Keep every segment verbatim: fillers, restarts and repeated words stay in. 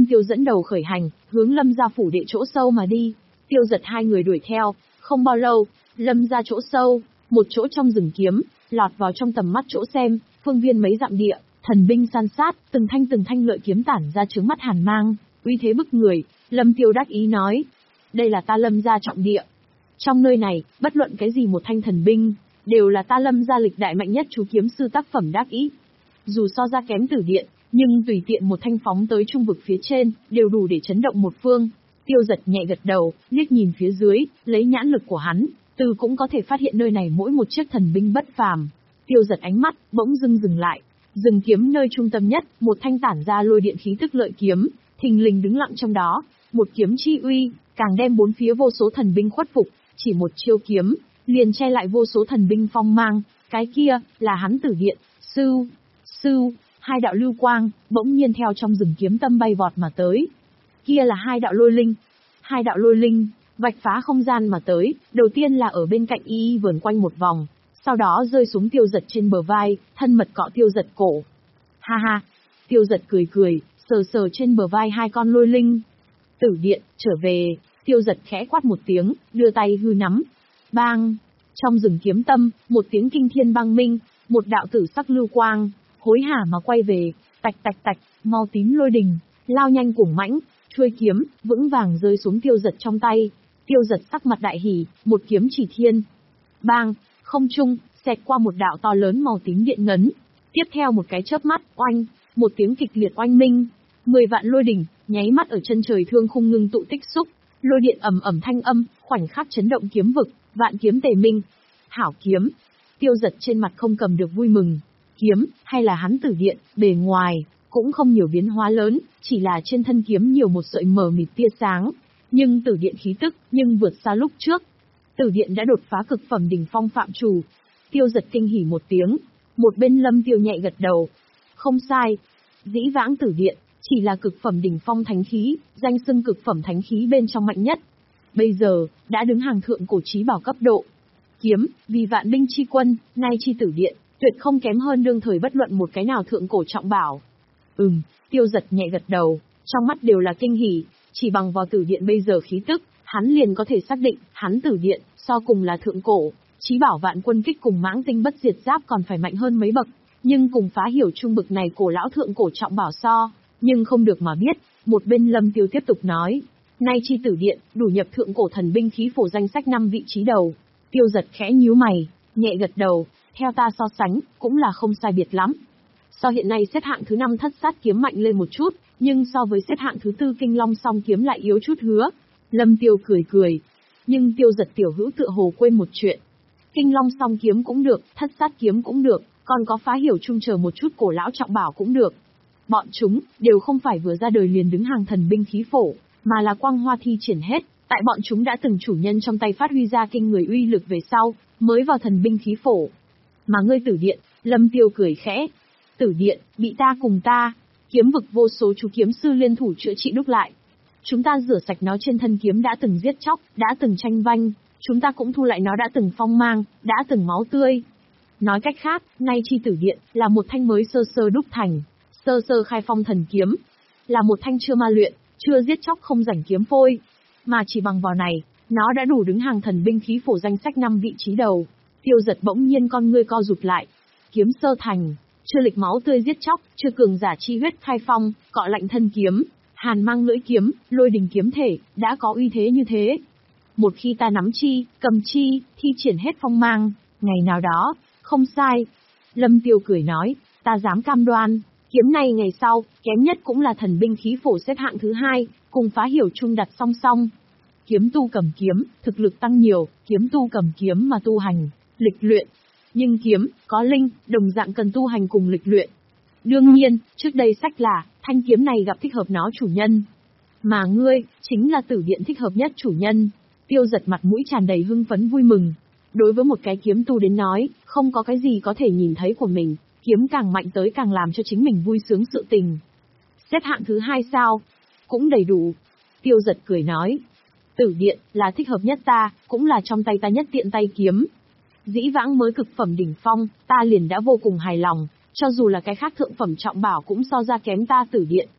Tiêu dẫn đầu khởi hành, hướng Lâm gia phủ đệ chỗ sâu mà đi. Tiêu Giật hai người đuổi theo, không bao lâu, Lâm gia chỗ sâu, một chỗ trong rừng kiếm, lọt vào trong tầm mắt chỗ xem, phương viên mấy dặm địa, thần binh san sát, từng thanh từng thanh lợi kiếm tản ra chướng mắt hàn mang, uy thế bức người. Lâm Tiêu đắc ý nói, đây là ta Lâm gia trọng địa. Trong nơi này, bất luận cái gì một thanh thần binh, đều là ta Lâm gia lịch đại mạnh nhất chú kiếm sư tác phẩm đắc ý. Dù so ra kém Tử Điện, nhưng tùy tiện một thanh phóng tới trung vực phía trên, đều đủ để chấn động một phương. Tiêu Giật nhẹ gật đầu, liếc nhìn phía dưới, lấy nhãn lực của hắn, từ cũng có thể phát hiện nơi này mỗi một chiếc thần binh bất phàm. Tiêu Giật ánh mắt bỗng dưng dừng lại, rừng kiếm nơi trung tâm nhất, một thanh tản ra lôi điện khí tức lợi kiếm, thình lình đứng lặng trong đó, một kiếm chi uy, càng đem bốn phía vô số thần binh khuất phục, chỉ một chiêu kiếm, liền che lại vô số thần binh phong mang, cái kia, là hắn Tử Điện, sưu, sưu, hai đạo lưu quang, bỗng nhiên theo trong rừng kiếm tâm bay vọt mà tới. Kia là hai đạo lôi linh, hai đạo lôi linh, vạch phá không gian mà tới, đầu tiên là ở bên cạnh y y vờn quanh một vòng, sau đó rơi xuống Tiêu Giật trên bờ vai, thân mật cọ Tiêu Giật cổ. Ha ha, Tiêu Giật cười cười, sờ sờ trên bờ vai hai con lôi linh. Tử Điện, trở về. Tiêu Giật khẽ quát một tiếng, đưa tay hư nắm. Bang! Trong rừng kiếm tâm, một tiếng kinh thiên băng minh, một đạo tử sắc lưu quang, hối hả mà quay về, tạch tạch tạch, mau tím lôi đình, lao nhanh cuồng mãnh, chuôi kiếm, vững vàng rơi xuống Tiêu Giật trong tay. Tiêu Giật sắc mặt đại hỉ, một kiếm chỉ thiên. Bang! Không trung, xẹt qua một đạo to lớn màu tím điện ngấn. Tiếp theo một cái chớp mắt, oanh, một tiếng kịch liệt oanh minh. Mười vạn lôi đỉnh, nháy mắt ở chân trời thương khung ngưng tụ tích xúc. Lôi điện ầm ầm thanh âm, khoảnh khắc chấn động kiếm vực, vạn kiếm tề minh. Hảo kiếm. Tiêu Giật trên mặt không cầm được vui mừng. Kiếm, hay là hắn Tử Điện, bề ngoài, cũng không nhiều biến hóa lớn, chỉ là trên thân kiếm nhiều một sợi mờ mịt tia sáng. Nhưng Tử Điện khí tức, nhưng vượt xa lúc trước. Tử Điện đã đột phá cực phẩm đỉnh phong phạm chủ. Tiêu Giật kinh hỉ một tiếng, một bên Lâm Tiêu nhẹ gật đầu. Không sai. Dĩ vãng Tử Điện, chỉ là cực phẩm đỉnh phong thánh khí, danh xưng cực phẩm thánh khí bên trong mạnh nhất. Bây giờ, đã đứng hàng thượng cổ chí bảo cấp độ. Kiếm, vì vạn binh chi quân, nay chi Tử Điện, tuyệt không kém hơn đương thời bất luận một cái nào thượng cổ trọng bảo. Ừm, Tiêu Giật nhẹ gật đầu, trong mắt đều là kinh hỉ, chỉ bằng vào Tử Điện bây giờ khí tức, hắn liền có thể xác định, hắn Tử Điện, so cùng là thượng cổ, chí bảo vạn quân kích cùng mãng tinh bất diệt giáp còn phải mạnh hơn mấy bậc, nhưng cùng phá hiểu trung bực này cổ lão thượng cổ trọng bảo so, nhưng không được mà biết. Một bên Lâm Tiêu tiếp tục nói, nay chi Tử Điện, đủ nhập thượng cổ thần binh khí phổ danh sách năm vị trí đầu. Tiêu Giật khẽ nhíu mày, nhẹ gật đầu, theo ta so sánh, cũng là không sai biệt lắm. So hiện nay xếp hạng thứ năm thất sát kiếm mạnh lên một chút, nhưng so với xếp hạng thứ tư kinh long song kiếm lại yếu chút hứa. Lâm Tiêu cười cười, nhưng Tiêu Giật tiểu hữu tựa hồ quên một chuyện. Kinh long song kiếm cũng được, thất sát kiếm cũng được, còn có phá hiểu trung chờ một chút cổ lão trọng bảo cũng được. Bọn chúng, đều không phải vừa ra đời liền đứng hàng thần binh khí phổ, mà là quang hoa thi triển hết, tại bọn chúng đã từng chủ nhân trong tay phát huy ra kinh người uy lực về sau, mới vào thần binh khí phổ. Mà ngươi Tử Điện, Lâm Tiêu cười khẽ. Tử Điện, bị ta cùng ta, kiếm vực vô số chú kiếm sư liên thủ chữa trị đúc lại. Chúng ta rửa sạch nó trên thân kiếm đã từng giết chóc, đã từng tranh vanh, chúng ta cũng thu lại nó đã từng phong mang, đã từng máu tươi. Nói cách khác, nay chi Tử Điện, là một thanh mới sơ sơ đúc thành, sơ sơ khai phong thần kiếm, là một thanh chưa ma luyện, chưa giết chóc không rảnh kiếm phôi, mà chỉ bằng vào này, nó đã đủ đứng hàng thần binh khí phổ danh sách năm vị trí đầu. Tiêu Giật bỗng nhiên con ngươi co rụt lại. Kiếm sơ thành, chưa lịch máu tươi giết chóc, chưa cường giả chi huyết khai phong, cọ lạnh thân kiếm, hàn mang lưỡi kiếm, lôi đình kiếm thể, đã có uy thế như thế. Một khi ta nắm chi, cầm chi, thi triển hết phong mang, ngày nào đó, không sai. Lâm Tiêu cười nói, ta dám cam đoan, kiếm này ngày sau, kém nhất cũng là thần binh khí phổ xếp hạng thứ hai, cùng phá hiểu trung đặt song song. Kiếm tu cầm kiếm, thực lực tăng nhiều, kiếm tu cầm kiếm mà tu hành, lịch luyện. Nhưng kiếm, có linh, đồng dạng cần tu hành cùng lịch luyện. Đương nhiên, trước đây sách là, thanh kiếm này gặp thích hợp nó chủ nhân. Mà ngươi, chính là Tử Điện thích hợp nhất chủ nhân. Tiêu Giật mặt mũi tràn đầy hưng phấn vui mừng. Đối với một cái kiếm tu đến nói, không có cái gì có thể nhìn thấy của mình, kiếm càng mạnh tới càng làm cho chính mình vui sướng sự tình. Xếp hạng thứ hai sao? Cũng đầy đủ. Tiêu Giật cười nói. Tử Điện, là thích hợp nhất ta, cũng là trong tay ta nhất tiện tay kiếm. Dĩ vãng mới cực phẩm đỉnh phong, ta liền đã vô cùng hài lòng, cho dù là cái khác thượng phẩm trọng bảo cũng so ra kém ta Tử Điện.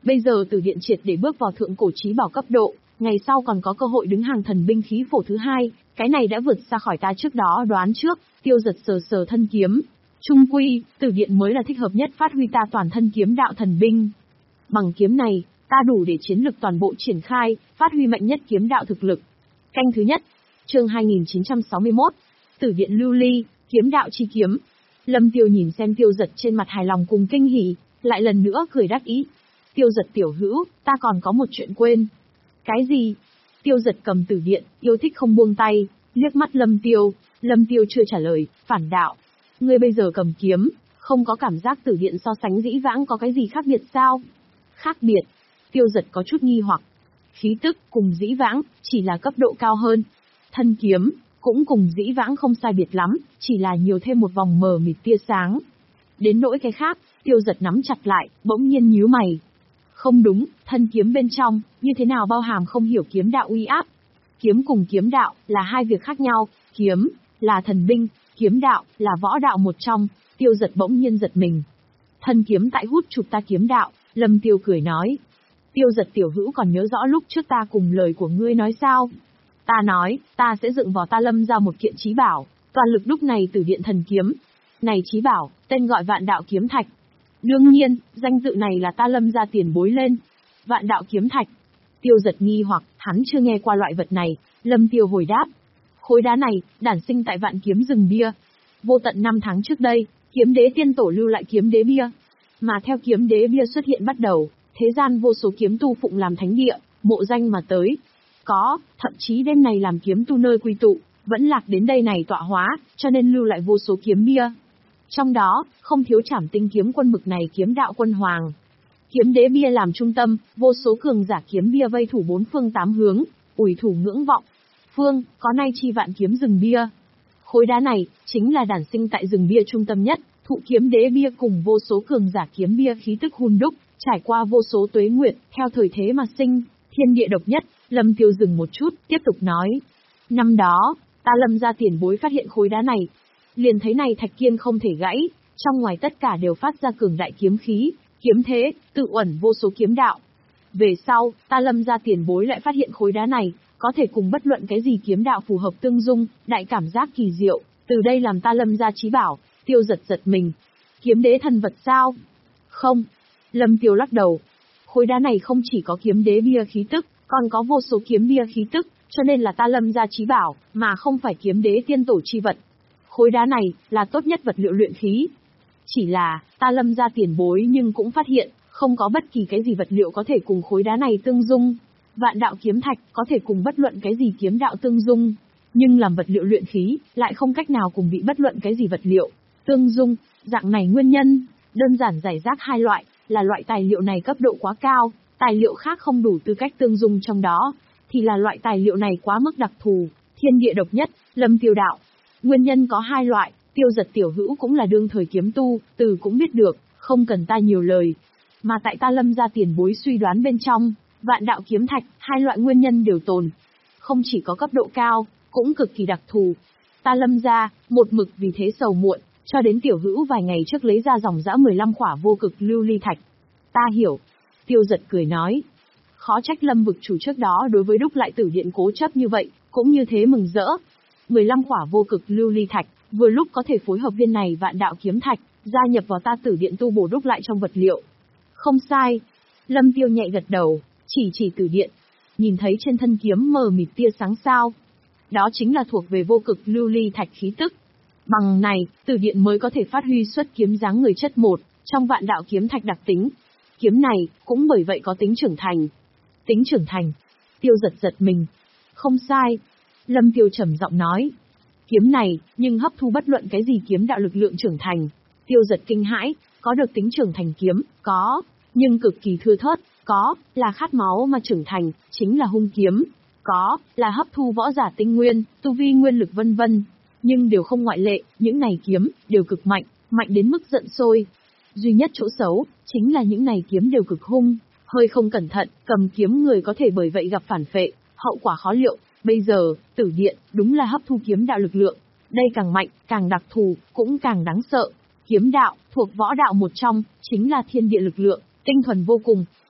Bây giờ Tử Điện triệt để bước vào thượng cổ chí bảo cấp độ, ngày sau còn có cơ hội đứng hàng thần binh khí phổ thứ hai, cái này đã vượt xa khỏi ta trước đó đoán trước. Tiêu Giật sờ sờ thân kiếm. Trung quy, Tử Điện mới là thích hợp nhất phát huy ta toàn thân kiếm đạo thần binh. Bằng kiếm này, ta đủ để chiến lực toàn bộ triển khai, phát huy mạnh nhất kiếm đạo thực lực. Canh thứ nhất, chương hai nghìn chín trăm sáu mươi mốt, Tử Điện lưu ly, kiếm đạo chi kiếm. Lâm Tiêu nhìn xem Tiêu Giật trên mặt hài lòng cùng kinh hỉ, lại lần nữa cười đắc ý. Tiêu Giật tiểu hữu, ta còn có một chuyện quên. Cái gì? Tiêu Giật cầm Tử Điện, yêu thích không buông tay, liếc mắt Lâm Tiêu. Lâm Tiêu chưa trả lời, phản đạo. Ngươi bây giờ cầm kiếm, không có cảm giác Tử Điện so sánh dĩ vãng có cái gì khác biệt sao? Khác biệt. Tiêu Giật có chút nghi hoặc. Khí tức cùng dĩ vãng, chỉ là cấp độ cao hơn. Thân kiếm, cũng cùng dĩ vãng không sai biệt lắm, chỉ là nhiều thêm một vòng mờ mịt tia sáng. Đến nỗi cái khác, Tiêu Giật nắm chặt lại, bỗng nhiên nhíu mày. Không đúng, thân kiếm bên trong, như thế nào bao hàm không hiểu kiếm đạo uy áp. Kiếm cùng kiếm đạo, là hai việc khác nhau, kiếm, là thần binh, kiếm đạo, là võ đạo một trong. Tiêu Giật bỗng nhiên giật mình. Thân kiếm tại hút chụp ta kiếm đạo, Lâm Tiêu cười nói. Tiêu Giật tiểu hữu còn nhớ rõ lúc trước ta cùng lời của ngươi nói sao? Ta nói, ta sẽ dựng vào ta Lâm ra một kiện chí bảo, toàn lực đúc này Tử Điện thần kiếm. Này chí bảo, tên gọi Vạn Đạo Kiếm Thạch. Đương nhiên, danh dự này là ta Lâm ra tiền bối lên. Vạn Đạo Kiếm Thạch. Tiêu Giật nghi hoặc, hắn chưa nghe qua loại vật này. Lâm Tiêu hồi đáp. Khối đá này, đản sinh tại Vạn Kiếm rừng bia. Vô tận năm tháng trước đây, Kiếm Đế tiên tổ lưu lại Kiếm Đế bia. Mà theo Kiếm Đế bia xuất hiện bắt đầu, thế gian vô số kiếm tu phụng làm thánh địa, mộ danh mà tới. Có, thậm chí đêm này làm kiếm tu nơi quy tụ, vẫn lạc đến đây này tọa hóa, cho nên lưu lại vô số kiếm bia. Trong đó, không thiếu Trảm Tinh kiếm quân bực này kiếm đạo quân hoàng. Kiếm Đế bia làm trung tâm, vô số cường giả kiếm bia vây thủ bốn phương tám hướng, ủi thủ ngưỡng vọng. Phương, có nay chi Vạn Kiếm rừng bia. Khối đá này, chính là đản sinh tại rừng bia trung tâm nhất, thụ Kiếm Đế bia cùng vô số cường giả kiếm bia khí tức hun đúc, trải qua vô số tuế nguyệt, theo thời thế mà sinh, thiên địa độc nhất. Lâm Tiêu dừng một chút, tiếp tục nói. Năm đó, ta Lâm ra tiền bối phát hiện khối đá này. Liền thấy này thạch kiên không thể gãy, trong ngoài tất cả đều phát ra cường đại kiếm khí, kiếm thế, tự uẩn vô số kiếm đạo. Về sau, ta Lâm ra tiền bối lại phát hiện khối đá này, có thể cùng bất luận cái gì kiếm đạo phù hợp tương dung, đại cảm giác kỳ diệu, từ đây làm ta Lâm ra chí bảo. Tiêu Giật giật mình. Kiếm đế thần vật sao? Không. Lâm Tiêu lắc đầu. Khối đá này không chỉ có kiếm đế bia khí tức, còn có vô số kiếm bia khí tức, cho nên là ta Lâm ra chí bảo, mà không phải kiếm đế tiên tổ chi vật. Khối đá này, là tốt nhất vật liệu luyện khí. Chỉ là, ta Lâm ra tiền bối nhưng cũng phát hiện, không có bất kỳ cái gì vật liệu có thể cùng khối đá này tương dung. Vạn đạo kiếm thạch, có thể cùng bất luận cái gì kiếm đạo tương dung. Nhưng làm vật liệu luyện khí, lại không cách nào cùng bị bất luận cái gì vật liệu tương dung. Dạng này nguyên nhân, đơn giản giải rác hai loại, là loại tài liệu này cấp độ quá cao, tài liệu khác không đủ tư cách tương dung trong đó, thì là loại tài liệu này quá mức đặc thù, thiên địa độc nhất. Lâm Tiêu đạo. Nguyên nhân có hai loại, Tiêu Giật tiểu hữu cũng là đương thời kiếm tu, từ cũng biết được, không cần ta nhiều lời. Mà tại ta Lâm ra tiền bối suy đoán bên trong, vạn đạo kiếm thạch, hai loại nguyên nhân đều tồn. Không chỉ có cấp độ cao, cũng cực kỳ đặc thù. Ta Lâm ra, một mực vì thế sầu muộn, cho đến tiểu hữu vài ngày trước lấy ra dòng dã mười lăm khỏa vô cực lưu ly thạch. Ta hiểu. Tiêu Giật cười nói. Khó trách Lâm vực chủ trước đó đối với đúc lại Tử Điện cố chấp như vậy, cũng như thế mừng rỡ. mười lăm khỏa vô cực lưu ly thạch, vừa lúc có thể phối hợp viên này vạn đạo kiếm thạch, gia nhập vào ta Tử Điện tu bổ đúc lại trong vật liệu. Không sai. Lâm Tiêu nhẹ gật đầu, chỉ chỉ Tử Điện. Nhìn thấy trên thân kiếm mờ mịt tia sáng sao? Đó chính là thuộc về vô cực lưu ly thạch khí tức. Bằng này, Tử Điện mới có thể phát huy xuất kiếm dáng người chất một, trong vạn đạo kiếm thạch đặc tính. Kiếm này, cũng bởi vậy có tính trưởng thành. Tính trưởng thành. Tiêu Giật giật mình. Không sai. Lâm Tiêu trầm giọng nói. Kiếm này, nhưng hấp thu bất luận cái gì kiếm đạo lực lượng trưởng thành. Tiêu Giật kinh hãi, có được tính trưởng thành kiếm, có, nhưng cực kỳ thưa thớt, có, là khát máu mà trưởng thành, chính là hung kiếm, có, là hấp thu võ giả tinh nguyên, tu vi nguyên lực vân vân, nhưng đều không ngoại lệ, những này kiếm, đều cực mạnh, mạnh đến mức giận sôi. Duy nhất chỗ xấu, chính là những này kiếm đều cực hung, hơi không cẩn thận, cầm kiếm người có thể bởi vậy gặp phản phệ, hậu quả khó liệu. Bây giờ, Tử Điện, đúng là hấp thu kiếm đạo lực lượng, đây càng mạnh, càng đặc thù, cũng càng đáng sợ. Kiếm đạo, thuộc võ đạo một trong, chính là thiên địa lực lượng, tinh thuần vô cùng,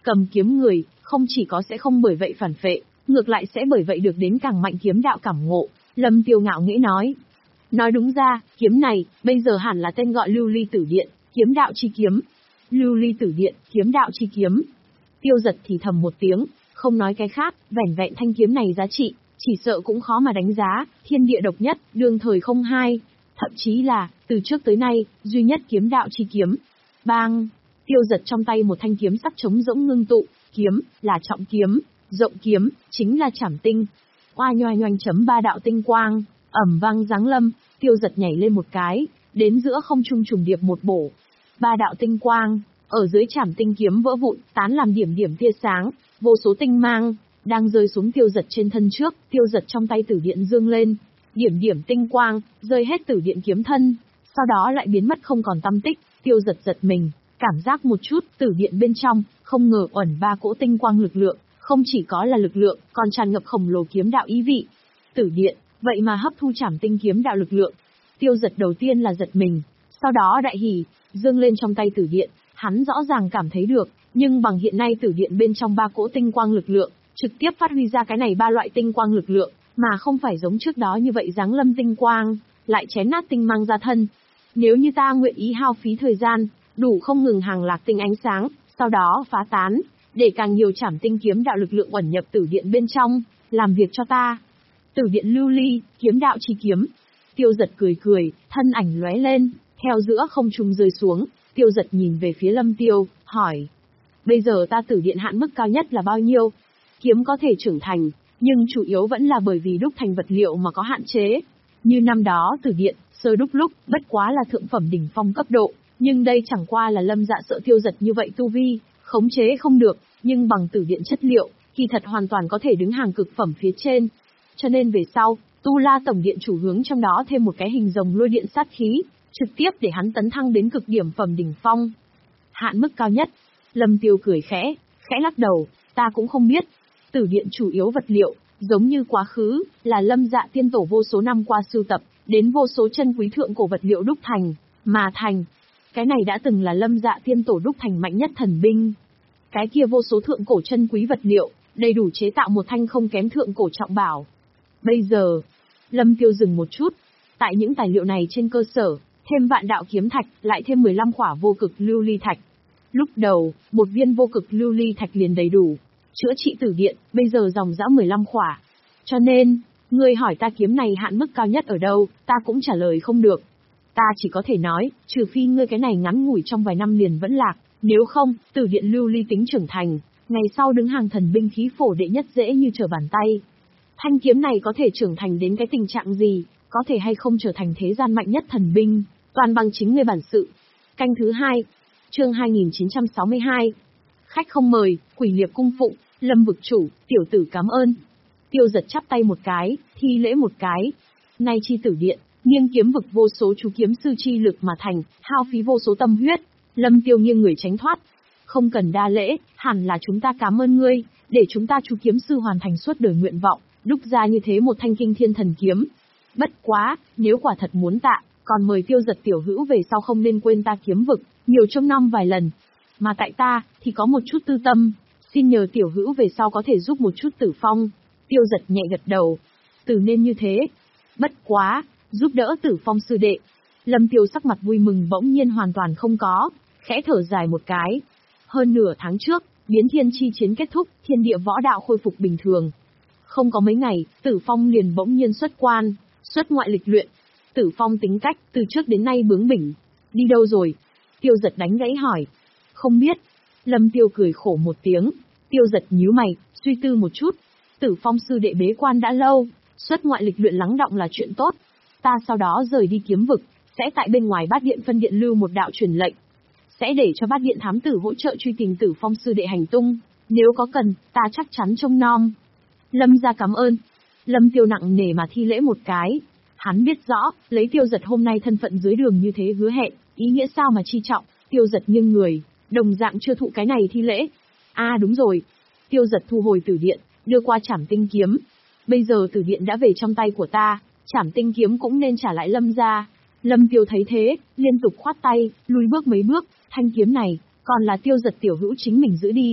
Cầm kiếm người, không chỉ có sẽ không bởi vậy phản phệ, ngược lại sẽ bởi vậy được đến càng mạnh kiếm đạo cảm ngộ. Lâm Tiêu ngạo nghễ nói. Nói đúng ra, kiếm này, bây giờ hẳn là tên gọi Lưu Ly Tử Điện, kiếm đạo chi kiếm. Lưu Ly Tử Điện, kiếm đạo chi kiếm. Tiêu Giật thì thầm một tiếng, không nói cái khác, vẻn vẹn thanh kiếm này giá trị, chỉ sợ cũng khó mà đánh giá, thiên địa độc nhất, đương thời không hai. Thậm chí là, từ trước tới nay, duy nhất kiếm đạo chi kiếm. Bang! Tiêu Giật trong tay một thanh kiếm sắc trống rỗng ngưng tụ, kiếm, là trọng kiếm, rộng kiếm, chính là trảm tinh. Oa nhoai nhoanh chấm ba đạo tinh quang, ẩm vang giáng lâm, Tiêu Giật nhảy lên một cái, đến giữa không trung trùng điệp một bổ. Ba đạo tinh quang, ở dưới trảm tinh kiếm vỡ vụn, tán làm điểm điểm tia sáng, vô số tinh mang, đang rơi xuống Tiêu Giật trên thân trước, Tiêu Giật trong tay tử điện dương lên. Điểm điểm tinh quang, rơi hết tử điện kiếm thân, sau đó lại biến mất không còn tăm tích, Tiêu Giật giật mình, cảm giác một chút, tử điện bên trong, không ngờ ẩn ba cỗ tinh quang lực lượng, không chỉ có là lực lượng, còn tràn ngập khổng lồ kiếm đạo ý vị. Tử điện, vậy mà hấp thu trảm tinh kiếm đạo lực lượng. Tiêu Giật đầu tiên là giật mình, sau đó đại hỉ, dương lên trong tay tử điện, hắn rõ ràng cảm thấy được, nhưng bằng hiện nay tử điện bên trong ba cỗ tinh quang lực lượng, trực tiếp phát huy ra cái này ba loại tinh quang lực lượng, mà không phải giống trước đó như vậy giáng lâm tinh quang, lại chém nát tinh mang ra thân. Nếu như ta nguyện ý hao phí thời gian, đủ không ngừng hàng lạc tinh ánh sáng, sau đó phá tán, để càng nhiều trảm tinh kiếm đạo lực lượng ẩn nhập tử điện bên trong, làm việc cho ta. Tử điện lưu ly, kiếm đạo chi kiếm. Tiêu Giật cười cười, thân ảnh lóe lên, theo giữa không trung rơi xuống, Tiêu Giật nhìn về phía Lâm Tiêu, hỏi. Bây giờ ta tử điện hạn mức cao nhất là bao nhiêu? Kiếm có thể trưởng thành, nhưng chủ yếu vẫn là bởi vì đúc thành vật liệu mà có hạn chế. Như năm đó tử điện, sơ đúc lúc, bất quá là thượng phẩm đỉnh phong cấp độ, nhưng đây chẳng qua là Lâm Dạ sợ Tiêu Giật như vậy tu vi, khống chế không được, nhưng bằng tử điện chất liệu, kỳ thật hoàn toàn có thể đứng hàng cực phẩm phía trên. Cho nên về sau, Tu La Tổng Điện chủ hướng trong đó thêm một cái hình rồng lôi điện sát khí, trực tiếp để hắn tấn thăng đến cực điểm phẩm đỉnh phong. Hạn mức cao nhất. Lâm Tiêu cười khẽ, khẽ lắc đầu, ta cũng không biết. Tử điện chủ yếu vật liệu, giống như quá khứ, là Lâm Dạ tiên tổ vô số năm qua sưu tập, đến vô số chân quý thượng cổ vật liệu đúc thành, mà thành. Cái này đã từng là Lâm Dạ tiên tổ đúc thành mạnh nhất thần binh. Cái kia vô số thượng cổ chân quý vật liệu, đầy đủ chế tạo một thanh không kém thượng cổ trọng bảo. Bây giờ, Lâm Tiêu dừng một chút, tại những tài liệu này trên cơ sở, thêm vạn đạo kiếm thạch, lại thêm mười lăm khỏa vô cực lưu ly thạch. Lúc đầu, một viên vô cực lưu ly thạch liền đầy đủ, chữa trị tử điện, bây giờ dòng dã mười lăm khỏa. Cho nên, ngươi hỏi ta kiếm này hạn mức cao nhất ở đâu, ta cũng trả lời không được. Ta chỉ có thể nói, trừ phi ngươi cái này ngắn ngủi trong vài năm liền vẫn lạc, nếu không, tử điện lưu ly tính trưởng thành, ngày sau đứng hàng thần binh khí phổ đệ nhất dễ như trở bàn tay. Thanh kiếm này có thể trưởng thành đến cái tình trạng gì, có thể hay không trở thành thế gian mạnh nhất thần binh, toàn bằng chính người bản sự. Canh thứ hai, chương hai nghìn chín trăm sáu mươi hai. Khách không mời, quỷ liệp cung phụng, Lâm vực chủ, tiểu tử cảm ơn. Tiêu Giật chắp tay một cái, thi lễ một cái. Nay chi tử điện, nghiêng kiếm vực vô số chú kiếm sư chi lực mà thành, hao phí vô số tâm huyết. Lâm Tiêu nghiêng người tránh thoát. Không cần đa lễ, hẳn là chúng ta cảm ơn ngươi, để chúng ta chú kiếm sư hoàn thành suốt đời nguyện vọng, đúc ra như thế một thanh kinh thiên thần kiếm. Bất quá, nếu quả thật muốn tạ, còn mời Tiêu Giật tiểu hữu về sau không nên quên ta kiếm vực, nhiều trông nom vài lần. Mà tại ta, thì có một chút tư tâm, xin nhờ tiểu hữu về sau có thể giúp một chút Tử Phong. Tiêu Giật nhẹ gật đầu. Tử nên như thế. Bất quá, giúp đỡ Tử Phong sư đệ. Lâm Tiêu sắc mặt vui mừng bỗng nhiên hoàn toàn không có, khẽ thở dài một cái. Hơn nửa tháng trước, biến thiên chi chiến kết thúc, thiên địa võ đạo khôi phục bình thường. Không có mấy ngày, Tử Phong liền bỗng nhiên xuất quan, xuất ngoại lịch luyện. Tử Phong tính cách, từ trước đến nay bướng bỉnh. Đi đâu rồi? Tiêu Giật đánh gãy hỏi. Không biết. Lâm Tiêu cười khổ một tiếng. Tiêu Giật nhíu mày, suy tư một chút. Tử Phong sư đệ bế quan đã lâu, xuất ngoại lịch luyện lắng đọng là chuyện tốt. Ta sau đó rời đi kiếm vực, sẽ tại bên ngoài Bát Điện phân điện lưu một đạo truyền lệnh. Sẽ để cho Bát Điện thám tử hỗ trợ truy tìm Tử Phong sư đệ hành tung. Nếu có cần, ta chắc chắn trông nom. Lâm gia cảm ơn. Lâm Tiêu nặng nề mà thi lễ một cái. Hắn biết rõ, lấy Tiêu Giật hôm nay thân phận dưới đường như thế hứa hẹn, ý nghĩa sao mà chi trọng. Tiêu Giật nghiêng người, đồng dạng chưa thụ cái này thi lễ. À đúng rồi. Tiêu Giật thu hồi tử điện, đưa qua Trảm Tinh kiếm. Bây giờ tử điện đã về trong tay của ta, Trảm Tinh kiếm cũng nên trả lại Lâm gia. Lâm Tiêu thấy thế, liên tục khoát tay, lùi bước mấy bước, thanh kiếm này, còn là Tiêu Giật tiểu hữu chính mình giữ đi.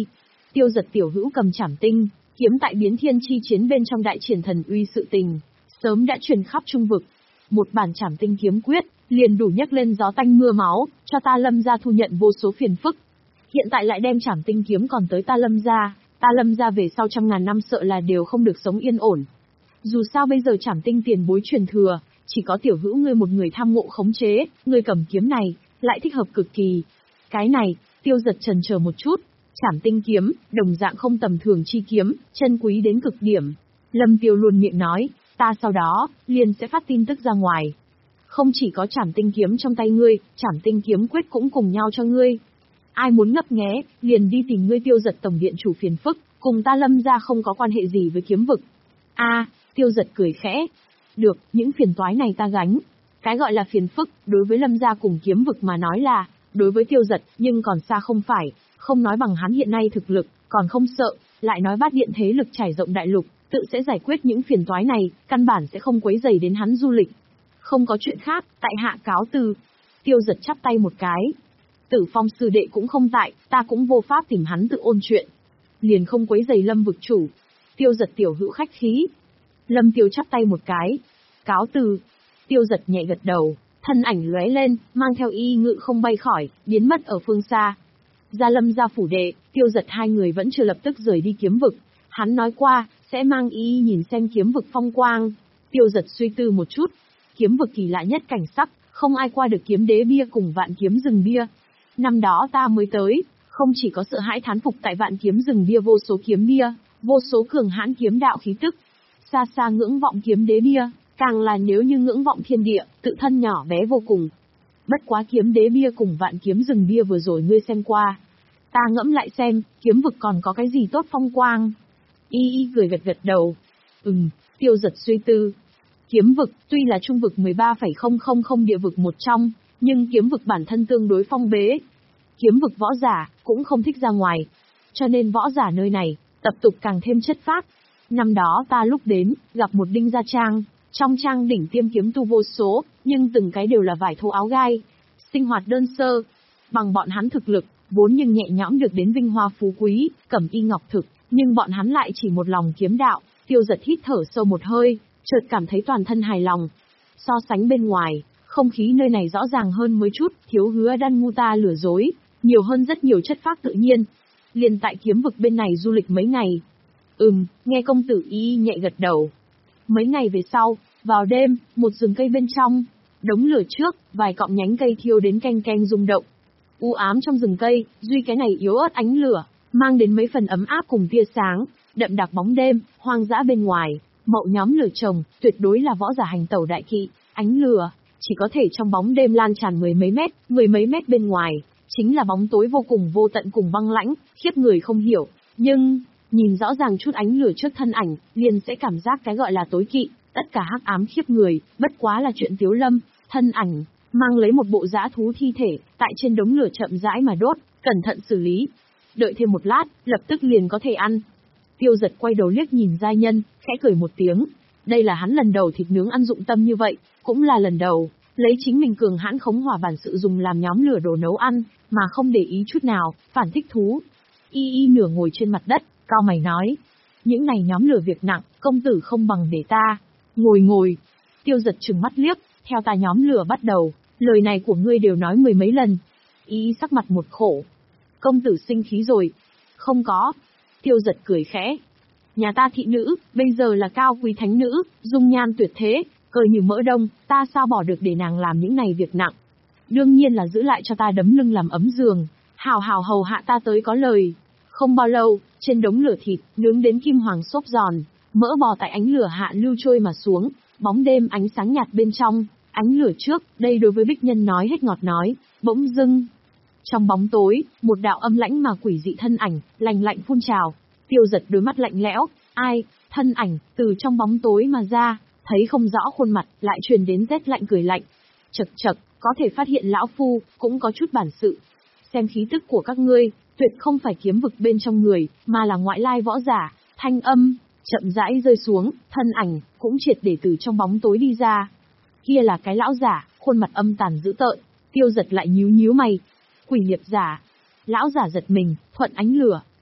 Tiêu Giật tiểu hữu cầm Trảm Tinh kiếm tại biến thiên chi chiến bên trong đại triển thần uy sự tình, sớm đã truyền khắp trung vực. Một bản Trảm Tinh kiếm quyết, liền đủ nhấc lên gió tanh mưa máu, cho ta Lâm gia thu nhận vô số phiền phức. Hiện tại lại đem Trảm Tinh kiếm còn tới ta Lâm gia, ta Lâm gia về sau trăm ngàn năm sợ là đều không được sống yên ổn. Dù sao bây giờ Trảm Tinh tiền bối truyền thừa, chỉ có tiểu hữu ngươi một người tham ngộ khống chế, ngươi cầm kiếm này, lại thích hợp cực kỳ. Cái này, Tiêu Giật chần chờ một chút, Trảm Tinh kiếm, đồng dạng không tầm thường chi kiếm, chân quý đến cực điểm. Lâm Tiêu luôn miệng nói, ta sau đó, liền sẽ phát tin tức ra ngoài. Không chỉ có Trảm Tinh kiếm trong tay ngươi, Trảm Tinh kiếm quyết cũng cùng nhau cho ngươi. Ai muốn ngấp nghé, liền đi tìm ngươi Tiêu Giật tổng điện chủ phiền phức, cùng ta Lâm gia không có quan hệ gì với kiếm vực. A, Tiêu Giật cười khẽ. Được, những phiền toái này ta gánh. Cái gọi là phiền phức, đối với Lâm gia cùng kiếm vực mà nói là, đối với Tiêu Giật, nhưng còn xa không phải, không nói bằng hắn hiện nay thực lực, còn không sợ, lại nói bát điện thế lực trải rộng đại lục, tự sẽ giải quyết những phiền toái này, căn bản sẽ không quấy rầy đến hắn du lịch. Không có chuyện khác, tại hạ cáo từ. Tiêu Giật chắp tay một cái. Tử Phong sư đệ cũng không tại, ta cũng vô pháp tìm hắn tự ôn chuyện. Liền không quấy rầy Lâm vực chủ. Tiêu Giật tiểu hữu khách khí. Lâm Tiêu chắp tay một cái. Cáo từ. Tiêu Giật nhẹ gật đầu, thân ảnh lóe lên, mang theo y ngự không bay khỏi, biến mất ở phương xa. Ra Lâm gia phủ đệ, Tiêu Giật hai người vẫn chưa lập tức rời đi kiếm vực. Hắn nói qua, sẽ mang y nhìn xem kiếm vực phong quang. Tiêu Giật suy tư một chút. Kiếm vực kỳ lạ nhất cảnh sắc, không ai qua được kiếm đế bia cùng vạn kiếm rừng bia. Năm đó ta mới tới, không chỉ có sợ hãi thán phục tại vạn kiếm rừng bia vô số kiếm bia, vô số cường hãn kiếm đạo khí tức. Xa xa ngưỡng vọng kiếm đế bia, càng là nếu như ngưỡng vọng thiên địa, tự thân nhỏ bé vô cùng. Bất quá kiếm đế bia cùng vạn kiếm rừng bia vừa rồi ngươi xem qua. Ta ngẫm lại xem, kiếm vực còn có cái gì tốt phong quang. Y y cười gật gật đầu. Ừm, Tiêu Giật suy tư. Kiếm vực, tuy là trung vực mười ba phẩy không không không địa vực một trong, nhưng kiếm vực bản thân tương đối phong bế. Kiếm vực võ giả, cũng không thích ra ngoài. Cho nên võ giả nơi này, tập tục càng thêm chất phác. Năm đó ta lúc đến, gặp một đinh gia trang, trong trang đỉnh tiêm kiếm tu vô số, nhưng từng cái đều là vải thô áo gai. Sinh hoạt đơn sơ. Bằng bọn hắn thực lực, vốn nhưng nhẹ nhõm được đến vinh hoa phú quý, cẩm y ngọc thực, nhưng bọn hắn lại chỉ một lòng kiếm đạo. Tiêu Giật hít thở sâu một hơi, chợt cảm thấy toàn thân hài lòng. So sánh bên ngoài, không khí nơi này rõ ràng hơn mấy chút, thiếu hứa đan ngu ta lừa dối, nhiều hơn rất nhiều chất phác tự nhiên. Liền tại kiếm vực bên này du lịch mấy ngày. Ừm, nghe công tử y nhẹ gật đầu. Mấy ngày về sau, vào đêm, một rừng cây bên trong, đống lửa trước, vài cọng nhánh cây thiêu đến canh canh rung động. U ám trong rừng cây, duy cái này yếu ớt ánh lửa, mang đến mấy phần ấm áp cùng tia sáng, đậm đặc bóng đêm, hoang dã bên ngoài, mậu nhóm lửa trồng, tuyệt đối là võ giả hành tẩu đại kỵ, ánh lửa, chỉ có thể trong bóng đêm lan tràn mười mấy mét, mười mấy mét bên ngoài, chính là bóng tối vô cùng vô tận cùng băng lãnh, khiếp người không hiểu, nhưng, nhìn rõ ràng chút ánh lửa trước thân ảnh, liền sẽ cảm giác cái gọi là tối kỵ, tất cả hắc ám khiếp người, bất quá là chuyện Tiếu Lâm, thân ảnh, mang lấy một bộ dã thú thi thể, tại trên đống lửa chậm rãi mà đốt, cẩn thận xử lý. Đợi thêm một lát, lập tức liền có thể ăn. Tiêu Giật quay đầu liếc nhìn giai nhân, khẽ cười một tiếng. Đây là hắn lần đầu thịt nướng ăn dụng tâm như vậy, cũng là lần đầu, lấy chính mình cường hãn khống hỏa bản sự dùng làm nhóm lửa đồ nấu ăn, mà không để ý chút nào, phản thích thú. Y y nửa ngồi trên mặt đất, cao mày nói. Những này nhóm lửa việc nặng, công tử không bằng để ta. Ngồi ngồi. Tiêu Giật trừng mắt liếc, theo ta nhóm lửa bắt đầu, lời này của ngươi đều nói mười mấy lần. Y y sắc mặt một khổ. Công tử sinh khí rồi. Không có. Tiêu Giật cười khẽ. Nhà ta thị nữ, bây giờ là cao quý thánh nữ, dung nhan tuyệt thế, cười như mỡ đông, ta sao bỏ được để nàng làm những này việc nặng. Đương nhiên là giữ lại cho ta đấm lưng làm ấm giường, hào hào hầu hạ ta tới có lời. Không bao lâu, trên đống lửa thịt, nướng đến kim hoàng xốp giòn, mỡ bò tại ánh lửa hạ lưu trôi mà xuống, bóng đêm ánh sáng nhạt bên trong, ánh lửa trước, đây đối với Bích Nhân nói hết ngọt nói, bỗng dưng. Trong bóng tối, một đạo âm lãnh mà quỷ dị thân ảnh, lạnh lạnh phun trào. Tiêu Giật đôi mắt lạnh lẽo, ai, thân ảnh, từ trong bóng tối mà ra, thấy không rõ khuôn mặt, lại truyền đến rét lạnh cười lạnh. Chậc chậc, có thể phát hiện lão phu, cũng có chút bản sự. Xem khí tức của các ngươi, tuyệt không phải kiếm vực bên trong người, mà là ngoại lai võ giả, thanh âm, chậm rãi rơi xuống, thân ảnh, cũng triệt để từ trong bóng tối đi ra. Kia là cái lão giả, khuôn mặt âm tàn dữ tợn, Tiêu Giật lại nhíu nhíu mày. Quỷ liệp giả. Lão giả giật mình, thuận ánh lửa,